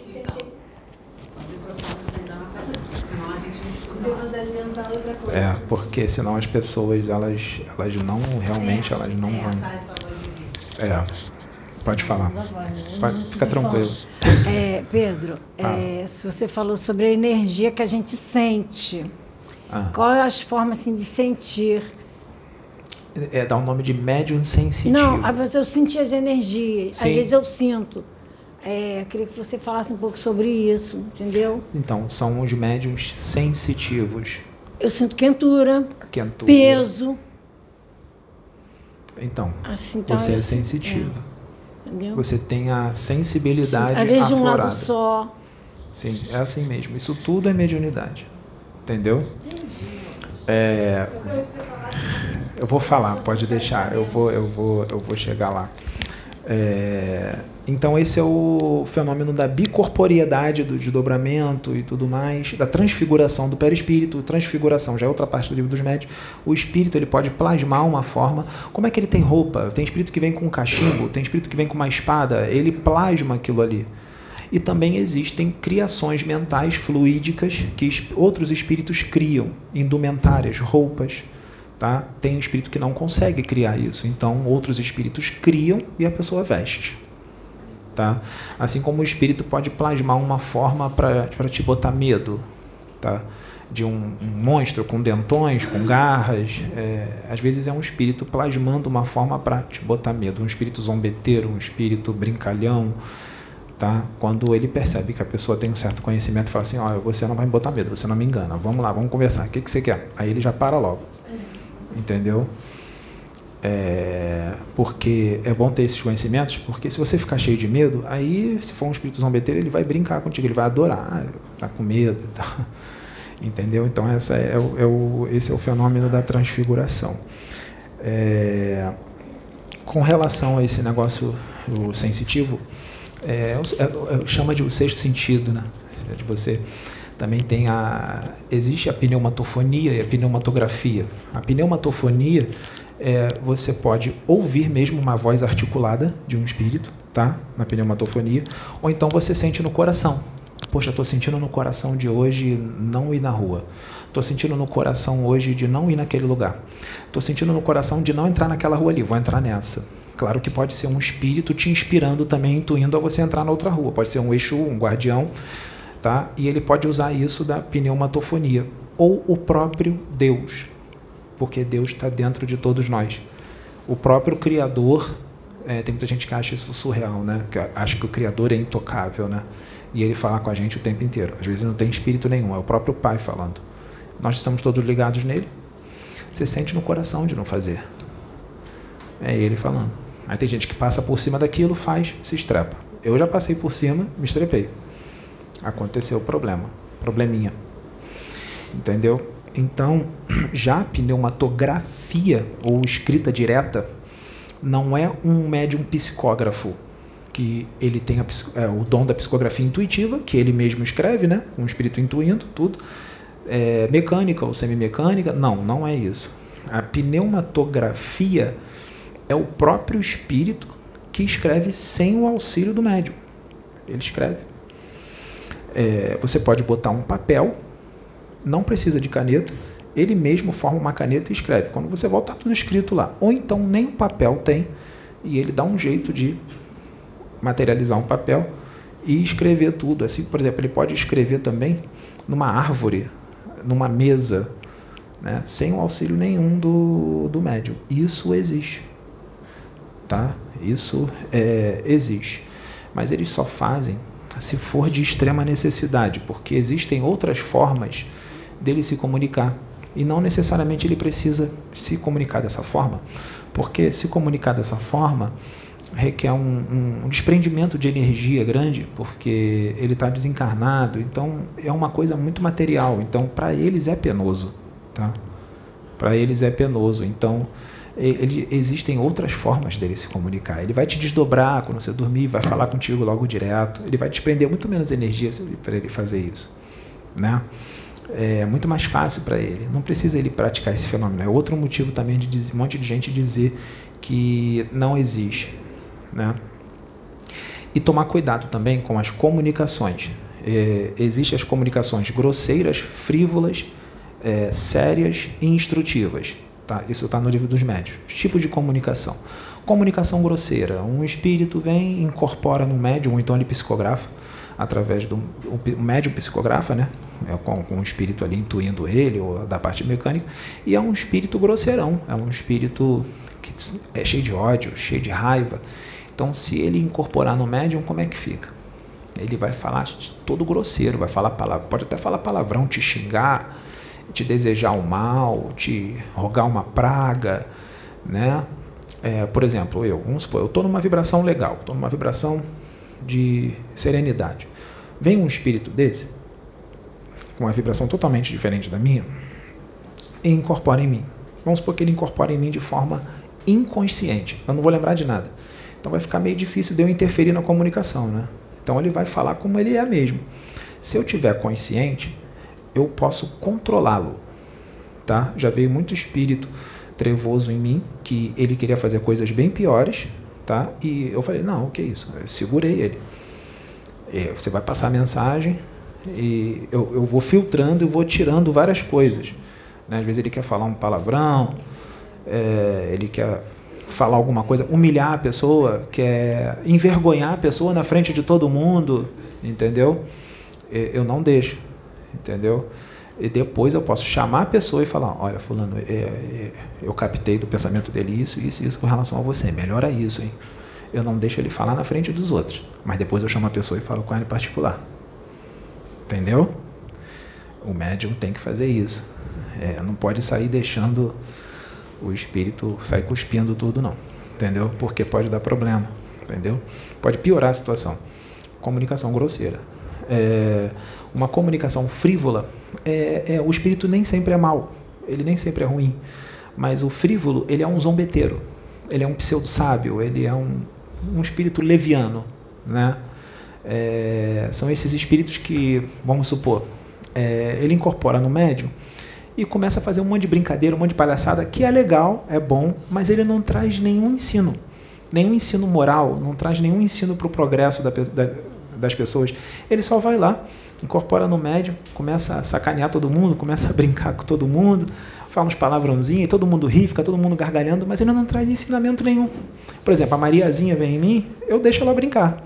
É, porque senão as pessoas, elas, elas não, realmente, elas não vão... É, pode falar. Pode, fica tranquilo. É, Pedro, é, se você falou sobre a energia que a gente sente, ah. qual é as formas assim, de sentir? É, dá o um nome de médium sensitivo. Não, às vezes eu senti as energias, Sim. Às vezes eu sinto. É, queria que você falasse um pouco sobre isso, entendeu? Então, são os médiums sensitivos. Eu sinto quentura, quentura. peso. Então, assim, então você é sensitiva. É. Entendeu? Você tem a sensibilidade aflorada. Às vezes de um lado só. Sim, é assim mesmo. Isso tudo é mediunidade. Entendeu? Entendi. É, eu vou falar, pode deixar. Eu vou, eu vou, eu vou chegar lá. É, então esse é o fenômeno da bicorporiedade, do desdobramento e tudo mais, da transfiguração do perispírito. Transfiguração já é outra parte do livro dos médiuns. O espírito ele pode plasmar uma forma. Como é que ele tem roupa? Tem espírito que vem com um cachimbo, tem espírito que vem com uma espada, ele plasma aquilo ali. E também existem criações mentais fluídicas que outros espíritos criam, indumentárias, roupas. Tá? Tem um espírito que não consegue criar isso, então outros espíritos criam e a pessoa veste. Tá? Assim como o espírito pode plasmar uma forma para te botar medo, tá? De um, um monstro com dentões, com garras, é, às vezes é um espírito plasmando uma forma para te botar medo, um espírito zombeteiro, um espírito brincalhão, tá? Quando ele percebe que a pessoa tem um certo conhecimento, fala assim, ó, você não vai me botar medo, você não me engana, vamos lá, vamos conversar, o que, que você quer? Aí ele já para logo, entendeu? É, porque é bom ter esses conhecimentos, porque se você ficar cheio de medo, aí se for um espírito zombeteiro, ele vai brincar contigo, ele vai adorar, tá com medo e tal, entendeu? Então essa é o, é o, esse é o fenômeno da transfiguração. É, com relação a esse negócio o sensitivo, é, é, é, chama de o sexto sentido, né? De você também tem a existe a pneumatofonia e a pneumatografia. A pneumatofonia é, você pode ouvir mesmo uma voz articulada de um espírito, tá? Na pneumatofonia, ou então você sente no coração. Poxa, estou sentindo no coração de hoje não ir na rua. Estou sentindo no coração hoje de não ir naquele lugar. Estou sentindo no coração de não entrar naquela rua ali, vou entrar nessa. Claro que pode ser um espírito te inspirando também, intuindo a você entrar na outra rua. Pode ser um Exu, um guardião, tá? E ele pode usar isso da pneumatofonia. Ou o próprio Deus, porque Deus está dentro de todos nós. O próprio Criador, é, tem muita gente que acha isso surreal, né? Que acha que o Criador é intocável, né? E ele fala com a gente o tempo inteiro. Às vezes não tem espírito nenhum, é o próprio Pai falando. Nós estamos todos ligados nele. Você sente no coração de não fazer. É ele falando. Aí tem gente que passa por cima daquilo, faz, se estrepa. Eu já passei por cima, me estrepei. Aconteceu o problema, probleminha. Entendeu? Então, já a pneumatografia, ou escrita direta, não é um médium psicógrafo, que ele tem a, é, o dom da psicografia intuitiva, que ele mesmo escreve, né, com o espírito intuindo, tudo, é, mecânica ou semimecânica. Não, não é isso. A pneumatografia é o próprio espírito que escreve sem o auxílio do médium. Ele escreve. É, você pode botar um papel, não precisa de caneta, ele mesmo forma uma caneta e escreve. Quando você volta, está tudo escrito lá. Ou então nem o papel tem, e ele dá um jeito de materializar um papel e escrever tudo. Assim, por exemplo, ele pode escrever também numa árvore, numa mesa, né, sem o auxílio nenhum do, do médium. Isso existe. Tá? Isso é, existe. Mas eles só fazem se for de extrema necessidade, porque existem outras formas dele se comunicar. E não necessariamente ele precisa se comunicar dessa forma, porque se comunicar dessa forma requer um, um, um desprendimento de energia grande, porque ele está desencarnado, então é uma coisa muito material, então para eles é penoso, tá? Para eles é penoso, então ele, existem outras formas dele se comunicar. Ele vai te desdobrar quando você dormir, vai falar contigo logo direto, ele vai desprender muito menos energia para ele fazer isso, né? É muito mais fácil para ele, não precisa ele praticar esse fenômeno. É outro motivo também de dizer, um monte de gente dizer que não existe, né? E tomar cuidado também com as comunicações. É, existem as comunicações grosseiras, frívolas, é, sérias e instrutivas. Tá? Isso está no livro dos médiuns. Tipo de comunicação. Comunicação grosseira. Um espírito vem, incorpora no médium, ou então ele psicografa, através do um médium psicografa, né? É com, com um espírito ali intuindo ele, ou da parte mecânica, e é um espírito grosseirão, é um espírito que é cheio de ódio, cheio de raiva. Então, se ele incorporar no médium, como é que fica? Ele vai falar todo grosseiro, vai falar palavra, pode até falar palavrão, te xingar, te desejar o mal, te rogar uma praga, né? É, por exemplo, eu, vamos supor, eu estou numa vibração legal, estou numa vibração de serenidade. Vem um espírito desse, com uma vibração totalmente diferente da minha, e incorpora em mim. Vamos supor que ele incorpora em mim de forma inconsciente. Eu não vou lembrar de nada. Então vai ficar meio difícil de eu interferir na comunicação, né? Então ele vai falar como ele é mesmo. Se eu tiver consciente, eu posso controlá-lo, tá? Já veio muito espírito trevoso em mim, que ele queria fazer coisas bem piores, tá? E eu falei, não, o que é isso? Eu segurei ele. E você vai passar a mensagem e eu, eu vou filtrando e vou tirando várias coisas. né? Às vezes ele quer falar um palavrão, é, ele quer falar alguma coisa, humilhar a pessoa, quer envergonhar a pessoa na frente de todo mundo, entendeu? Eu não deixo, entendeu? E depois eu posso chamar a pessoa e falar, olha, fulano, é, é, eu captei do pensamento dele isso, isso, isso com relação a você, melhora isso, hein? Eu não deixo ele falar na frente dos outros, mas depois eu chamo a pessoa e falo com ela em particular. Entendeu? O médium tem que fazer isso. É, não pode sair deixando o espírito sair cuspindo tudo, não. Entendeu? Porque pode dar problema. Entendeu? Pode piorar a situação. Comunicação grosseira. É, uma comunicação frívola, é, é, o espírito nem sempre é mau. Ele nem sempre é ruim. Mas o frívolo, ele é um zombeteiro. Ele é um pseudo-sábio. Ele é um, um espírito leviano, né? É, são esses espíritos que, vamos supor, é, ele incorpora no médium e começa a fazer um monte de brincadeira, um monte de palhaçada, que é legal, é bom, mas ele não traz nenhum ensino, nenhum ensino moral, não traz nenhum ensino para o progresso da, da, das pessoas. Ele só vai lá, incorpora no médium, começa a sacanear todo mundo, começa a brincar com todo mundo, fala uns palavrãozinhos, todo mundo ri, fica todo mundo gargalhando, mas ele não traz ensinamento nenhum. Por exemplo, a Mariazinha vem em mim, eu deixo ela brincar.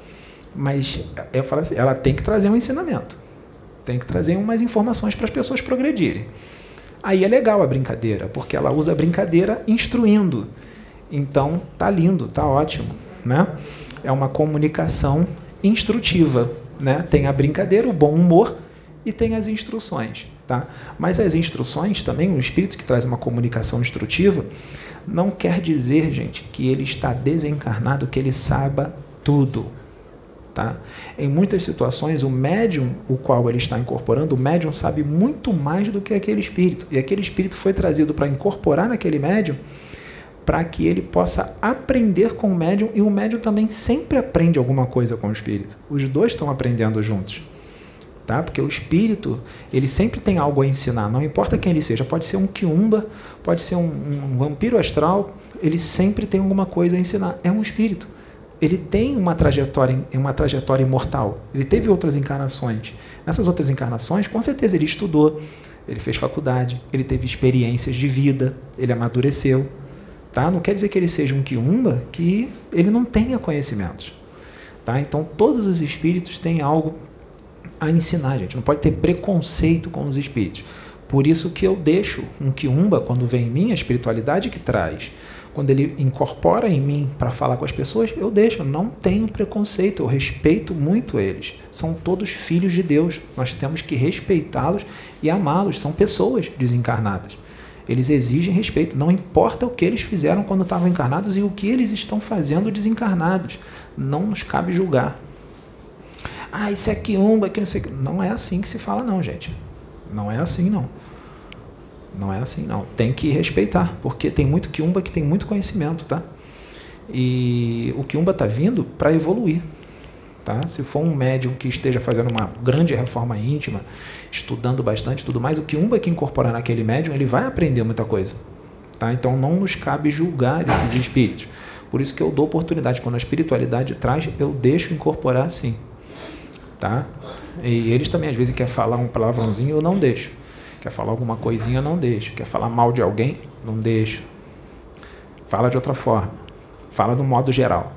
Mas eu falo assim, ela tem que trazer um ensinamento, tem que trazer umas informações para as pessoas progredirem. Aí é legal a brincadeira, porque ela usa a brincadeira instruindo. Então tá lindo, tá ótimo, né? É uma comunicação instrutiva, né? Tem a brincadeira, o bom humor e tem as instruções, tá? Mas as instruções também, o espírito que traz uma comunicação instrutiva, não quer dizer, gente, que ele está desencarnado, que ele saiba tudo. Tá? Em muitas situações, o médium, o qual ele está incorporando, o médium sabe muito mais do que aquele espírito. E aquele espírito foi trazido para incorporar naquele médium para que ele possa aprender com o médium, e o médium também sempre aprende alguma coisa com o espírito. Os dois estão aprendendo juntos. Tá? Porque o espírito, ele sempre tem algo a ensinar, não importa quem ele seja. Pode ser um quiumba, pode ser um, um vampiro astral, ele sempre tem alguma coisa a ensinar. É um espírito. Ele tem uma trajetória, uma trajetória imortal. Ele teve outras encarnações. Nessas outras encarnações, com certeza, ele estudou, ele fez faculdade, ele teve experiências de vida, ele amadureceu. Tá? Não quer dizer que ele seja um quiumba, que ele não tenha conhecimentos. Tá? Então, todos os espíritos têm algo a ensinar. A gente não pode ter preconceito com os espíritos. Por isso que eu deixo um quiumba, quando vem em mim, a espiritualidade que traz. Quando ele incorpora em mim para falar com as pessoas, eu deixo, não tenho preconceito, eu respeito muito eles. São todos filhos de Deus, nós temos que respeitá-los e amá-los, são pessoas desencarnadas. Eles exigem respeito, não importa o que eles fizeram quando estavam encarnados e o que eles estão fazendo desencarnados, não nos cabe julgar. Ah, isso é quiumba, que não sei o que. Não é assim que se fala não, gente. Não é assim não. Não é assim, não. Tem que respeitar, porque tem muito quiumba que tem muito conhecimento, tá? E o quiumba está vindo para evoluir, tá? Se for um médium que esteja fazendo uma grande reforma íntima, estudando bastante e tudo mais, o quiumba que incorporar naquele médium, ele vai aprender muita coisa, tá? Então não nos cabe julgar esses espíritos. Por isso que eu dou oportunidade. Quando a espiritualidade traz, eu deixo incorporar sim, tá? E eles também às vezes querem falar um palavrãozinho, eu não deixo. Quer falar alguma coisinha, não deixo. Quer falar mal de alguém, não deixo. Fala de outra forma. Fala do modo geral.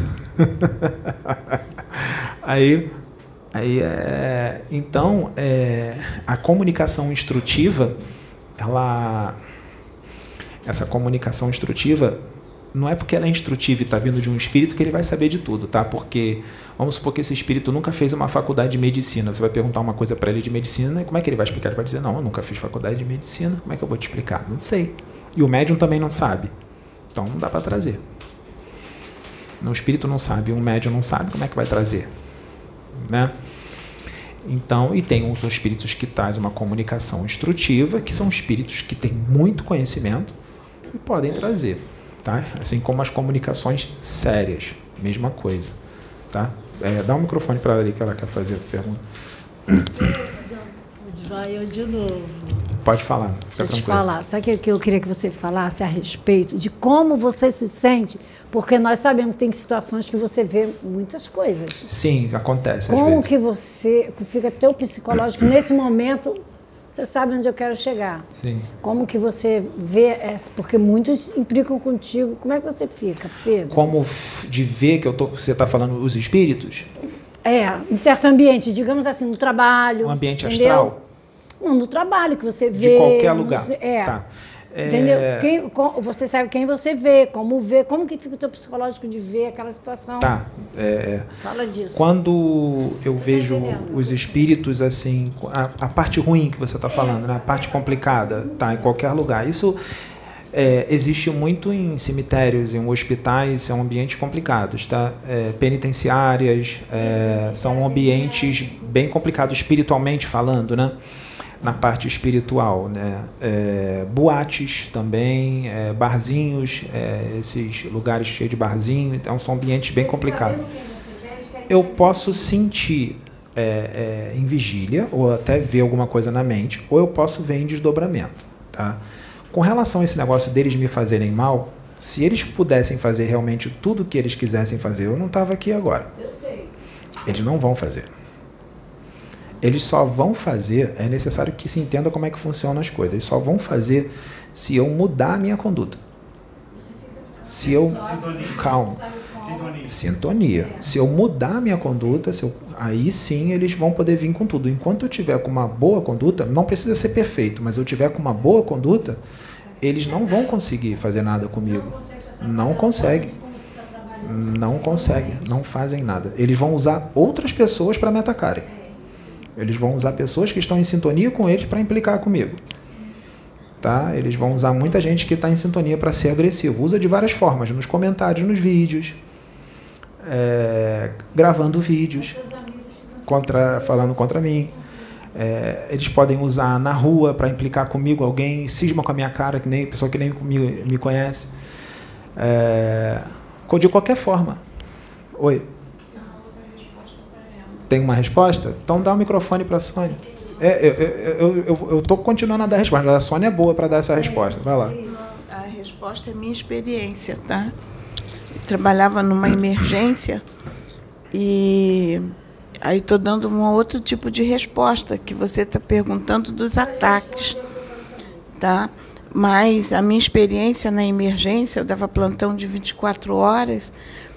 aí, aí é, então, é, a comunicação instrutiva, ela, essa comunicação instrutiva, não é porque ela é instrutiva e está vindo de um espírito que ele vai saber de tudo, tá? Porque, vamos supor que esse espírito nunca fez uma faculdade de medicina. Você vai perguntar uma coisa para ele de medicina, e como é que ele vai explicar? Ele vai dizer, não, eu nunca fiz faculdade de medicina, como é que eu vou te explicar? Não sei. E o médium também não sabe. Então, não dá para trazer. O espírito não sabe, um médium não sabe, como é que vai trazer? Né? Então, e tem uns espíritos que trazem uma comunicação instrutiva, que são espíritos que têm muito conhecimento e podem trazer. Tá? Assim como as comunicações sérias, mesma coisa. Tá? É, dá um microfone para ela ali que ela quer fazer a pergunta. Vai eu de novo. Pode falar, fica Deixa eu te tranquilo. falar. Sabe o que eu queria que você falasse a respeito de como você se sente? Porque nós sabemos que tem situações que você vê muitas coisas. Sim, acontece às Como vezes. que você fica teu psicológico nesse momento você sabe onde eu quero chegar. Sim. Como que você vê essa? Porque muitos implicam contigo. Como é que você fica, Pedro? Como de ver que eu tô, você está falando os espíritos? É, em certo ambiente, digamos assim, no trabalho. Um ambiente entendeu? astral? Não, no trabalho que você vê. De qualquer lugar. É. Tá. É... Entendeu? Quem, com, você sabe quem você vê, como vê, como que fica o teu psicológico de ver aquela situação. Tá. É... Fala disso. Quando eu vejo os espíritos, assim, a, a parte ruim que você está falando, né? A parte complicada, tá, em qualquer lugar. Isso é, existe muito em cemitérios, em hospitais, são ambientes complicados, tá? É, penitenciárias, é, são ambientes bem complicados espiritualmente falando, né? Na parte espiritual, né? É, boates também, é, barzinhos, é, esses lugares cheios de barzinho, então são ambientes bem complicados. Eu posso sentir é, é, em vigília, ou até ver alguma coisa na mente, ou eu posso ver em desdobramento. Tá? Com relação a esse negócio deles me fazerem mal, se eles pudessem fazer realmente tudo o que eles quisessem fazer, eu não estava aqui agora. Eu sei. Eles não vão fazer. Eles só vão fazer, é necessário que se entenda como é que funcionam as coisas, eles só vão fazer se eu mudar a minha conduta. Se eu... Sintonia. Calma. Sintonia. Sintonia. Se eu mudar a minha conduta, se eu, aí sim eles vão poder vir com tudo. Enquanto eu tiver com uma boa conduta, não precisa ser perfeito, mas eu tiver com uma boa conduta, eles não vão conseguir fazer nada comigo. Não conseguem. Não conseguem. Não fazem nada. Eles vão usar outras pessoas para me atacarem. Eles vão usar pessoas que estão em sintonia com eles para implicar comigo. Tá? Eles vão usar muita gente que está em sintonia para ser agressivo. Usa de várias formas, nos comentários, nos vídeos, é, gravando vídeos, contra, falando contra mim. É, eles podem usar na rua para implicar comigo, alguém cisma com a minha cara, que nem pessoa que nem me, me conhece. É, de qualquer forma. Oi. Tem uma resposta? Então dá o microfone para a Sônia. É, eu estou continuando a dar a resposta, mas a Sônia é boa para dar essa resposta. Vai lá. A resposta é minha experiência, tá? Eu trabalhava numa emergência e aí estou dando um outro tipo de resposta, que você está perguntando dos ataques, tá? Mas a minha experiência na emergência, eu dava plantão de vinte e quatro horas,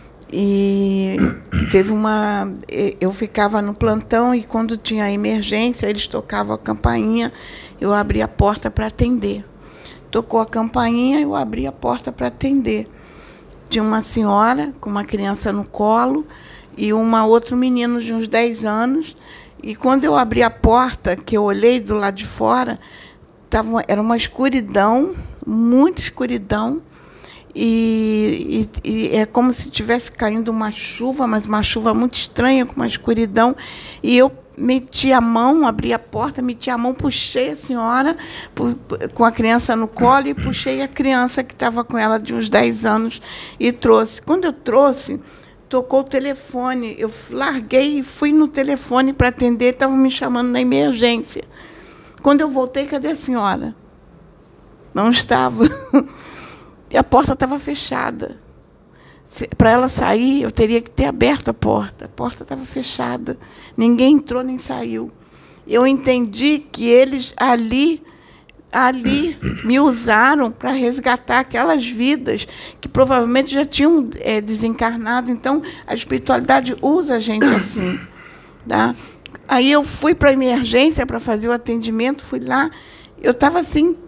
e teve uma... Eu ficava no plantão e quando tinha emergência, eles tocavam a campainha, eu abria a porta para atender. Tocou a campainha, eu abri a porta para atender. Tinha uma senhora com uma criança no colo e uma outro menino de uns dez anos. E quando eu abri a porta, que eu olhei do lado de fora, tava, era uma escuridão, muita escuridão. E, e, e é como se tivesse caindo uma chuva, mas uma chuva muito estranha, com uma escuridão. E eu meti a mão, abri a porta, meti a mão, puxei a senhora pu, com a criança no colo e puxei a criança que estava com ela de uns dez anos e trouxe. Quando eu trouxe, tocou o telefone. Eu larguei e fui no telefone para atender, estavam me chamando na emergência. Quando eu voltei, cadê a senhora? Não estava. E a porta estava fechada. Para ela sair, eu teria que ter aberto a porta. A porta estava fechada. Ninguém entrou nem saiu. Eu entendi que eles ali, ali me usaram para resgatar aquelas vidas que provavelmente já tinham é, desencarnado. Então, a espiritualidade usa a gente assim. Tá? Aí eu fui para a emergência para fazer o atendimento, fui lá, eu estava assim...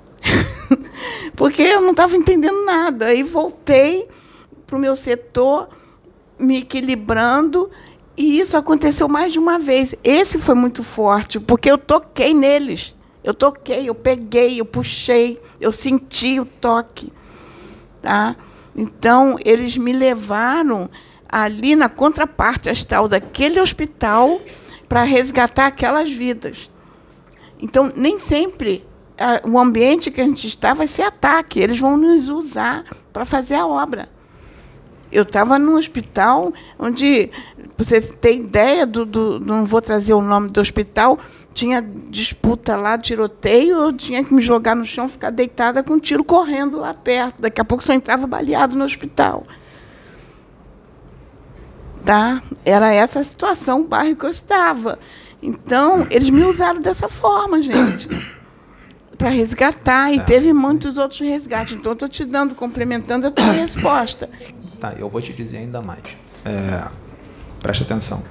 porque eu não estava entendendo nada. Aí voltei para o meu setor, me equilibrando, e isso aconteceu mais de uma vez. Esse foi muito forte, porque eu toquei neles. Eu toquei, eu peguei, eu puxei, eu senti o toque. Tá? Então, eles me levaram ali na contraparte astral daquele hospital para resgatar aquelas vidas. Então, nem sempre... o ambiente que a gente está vai ser ataque. Eles vão nos usar para fazer a obra. Eu estava num hospital onde, você tem ideia, do, do, não vou trazer o nome do hospital, tinha disputa lá, tiroteio, eu tinha que me jogar no chão, ficar deitada com um tiro correndo lá perto. Daqui a pouco só entrava baleado no hospital. Tá? Era essa a situação, o bairro que eu estava. Então, eles me usaram dessa forma, gente, para resgatar. E É, teve sim. muitos outros resgates. Então, eu estou te dando, complementando a tua resposta. Tá, eu vou te dizer ainda mais. É, preste atenção.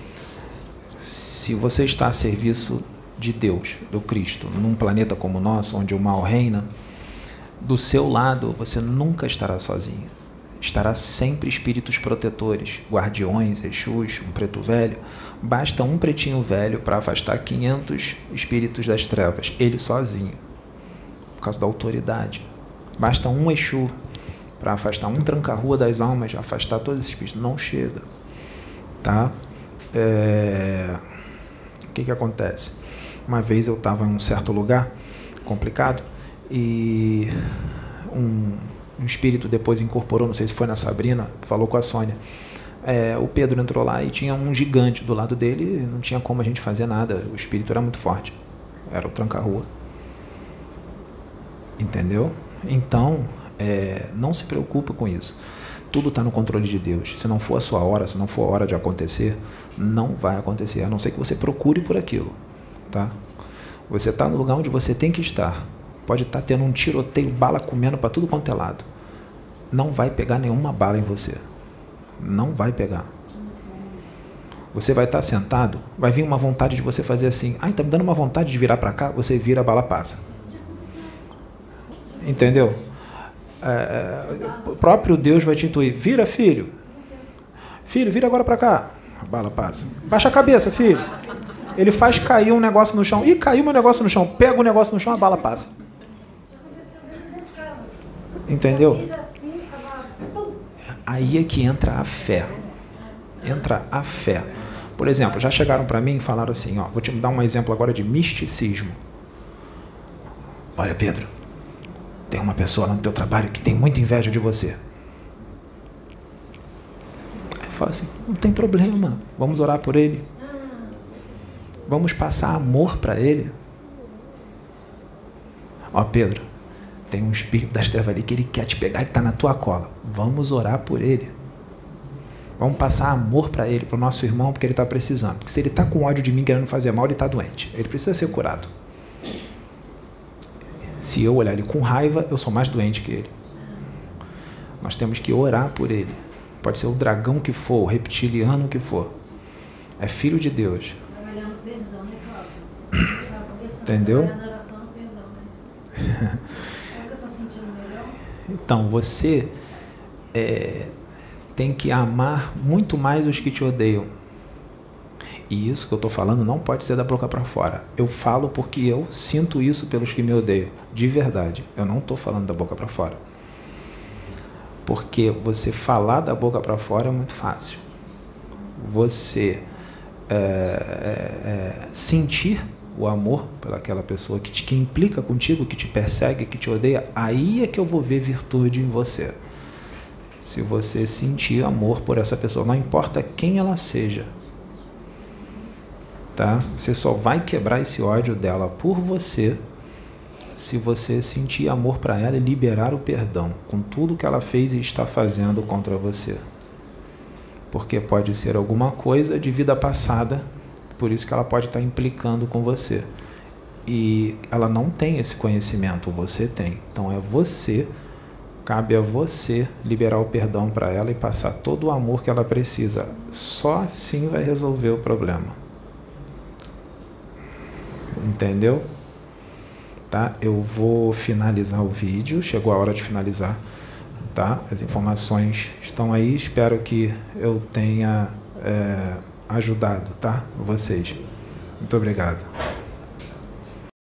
Se você está a serviço de Deus, do Cristo, num planeta como o nosso, onde o mal reina, do seu lado você nunca estará sozinho. Estará sempre espíritos protetores, guardiões, exus, um preto velho. Basta um pretinho velho para afastar quinhentos espíritos das trevas, ele sozinho, por causa da autoridade. Basta um exu para afastar um tranca-rua das almas, afastar todos esses espíritos. Não chega. Tá? É... O que que acontece? Uma vez eu estava em um certo lugar complicado e um, um espírito depois incorporou, não sei se foi na Sabrina, falou com a Sônia. É, o Pedro entrou lá e tinha um gigante do lado dele, não tinha como a gente fazer nada, o espírito era muito forte, era o tranca-rua. Entendeu? Então, é, não se preocupe com isso. Tudo está no controle de Deus. Se não for a sua hora, se não for a hora de acontecer, não vai acontecer, a não ser que você procure por aquilo. Tá? Você está no lugar onde você tem que estar. Pode estar tendo um tiroteio, bala comendo para tudo quanto é lado. Não vai pegar nenhuma bala em você. Não vai pegar. Você vai estar sentado, vai vir uma vontade de você fazer assim. Ai, está me dando uma vontade de virar para cá, você vira, a bala passa. Entendeu? É, o próprio Deus vai te intuir. Vira, filho. Filho, vira agora para cá. A bala passa. Baixa a cabeça, filho. Ele faz cair um negócio no chão. Ih, caiu meu negócio no chão. Pega o negócio no chão, a bala passa. Entendeu? Aí é que entra a fé. Entra a fé. Por exemplo, já chegaram para mim e falaram assim, ó, vou te dar um exemplo agora de misticismo. Olha, Pedro, tem uma pessoa lá no teu trabalho que tem muita inveja de você. Aí eu falo assim, não tem problema, vamos orar por ele. Vamos passar amor para ele. Ó, Pedro, tem um espírito das trevas ali que ele quer te pegar, ele está na tua cola. Vamos orar por ele. Vamos passar amor para ele, para o nosso irmão, porque ele está precisando. Porque se ele está com ódio de mim, querendo fazer mal, ele está doente. Ele precisa ser curado. Se eu olhar ele com raiva, eu sou mais doente que ele. Nós temos que orar por ele. Pode ser o dragão que for, o reptiliano que for. É filho de Deus. Entendeu? Então, você é, tem que amar muito mais os que te odeiam. E isso que eu estou falando não pode ser da boca para fora. Eu falo porque eu sinto isso pelos que me odeiam. De verdade. Eu não estou falando da boca para fora. Porque você falar da boca para fora é muito fácil. Você é, é, é, sentir o amor pelaquela pessoa que, te, que implica contigo, que te persegue, que te odeia, aí é que eu vou ver virtude em você. Se você sentir amor por essa pessoa, não importa quem ela seja, tá? Você só vai quebrar esse ódio dela por você se você sentir amor para ela e liberar o perdão com tudo que ela fez e está fazendo contra você. Porque pode ser alguma coisa de vida passada, por isso que ela pode estar implicando com você. E ela não tem esse conhecimento, você tem. Então é você, cabe a você liberar o perdão para ela e passar todo o amor que ela precisa. Só assim vai resolver o problema. Entendeu? Tá? Eu vou finalizar o vídeo, chegou a hora de finalizar. Tá? As informações estão aí, espero que eu tenha... É, ajudado, tá? Vocês. Muito obrigado.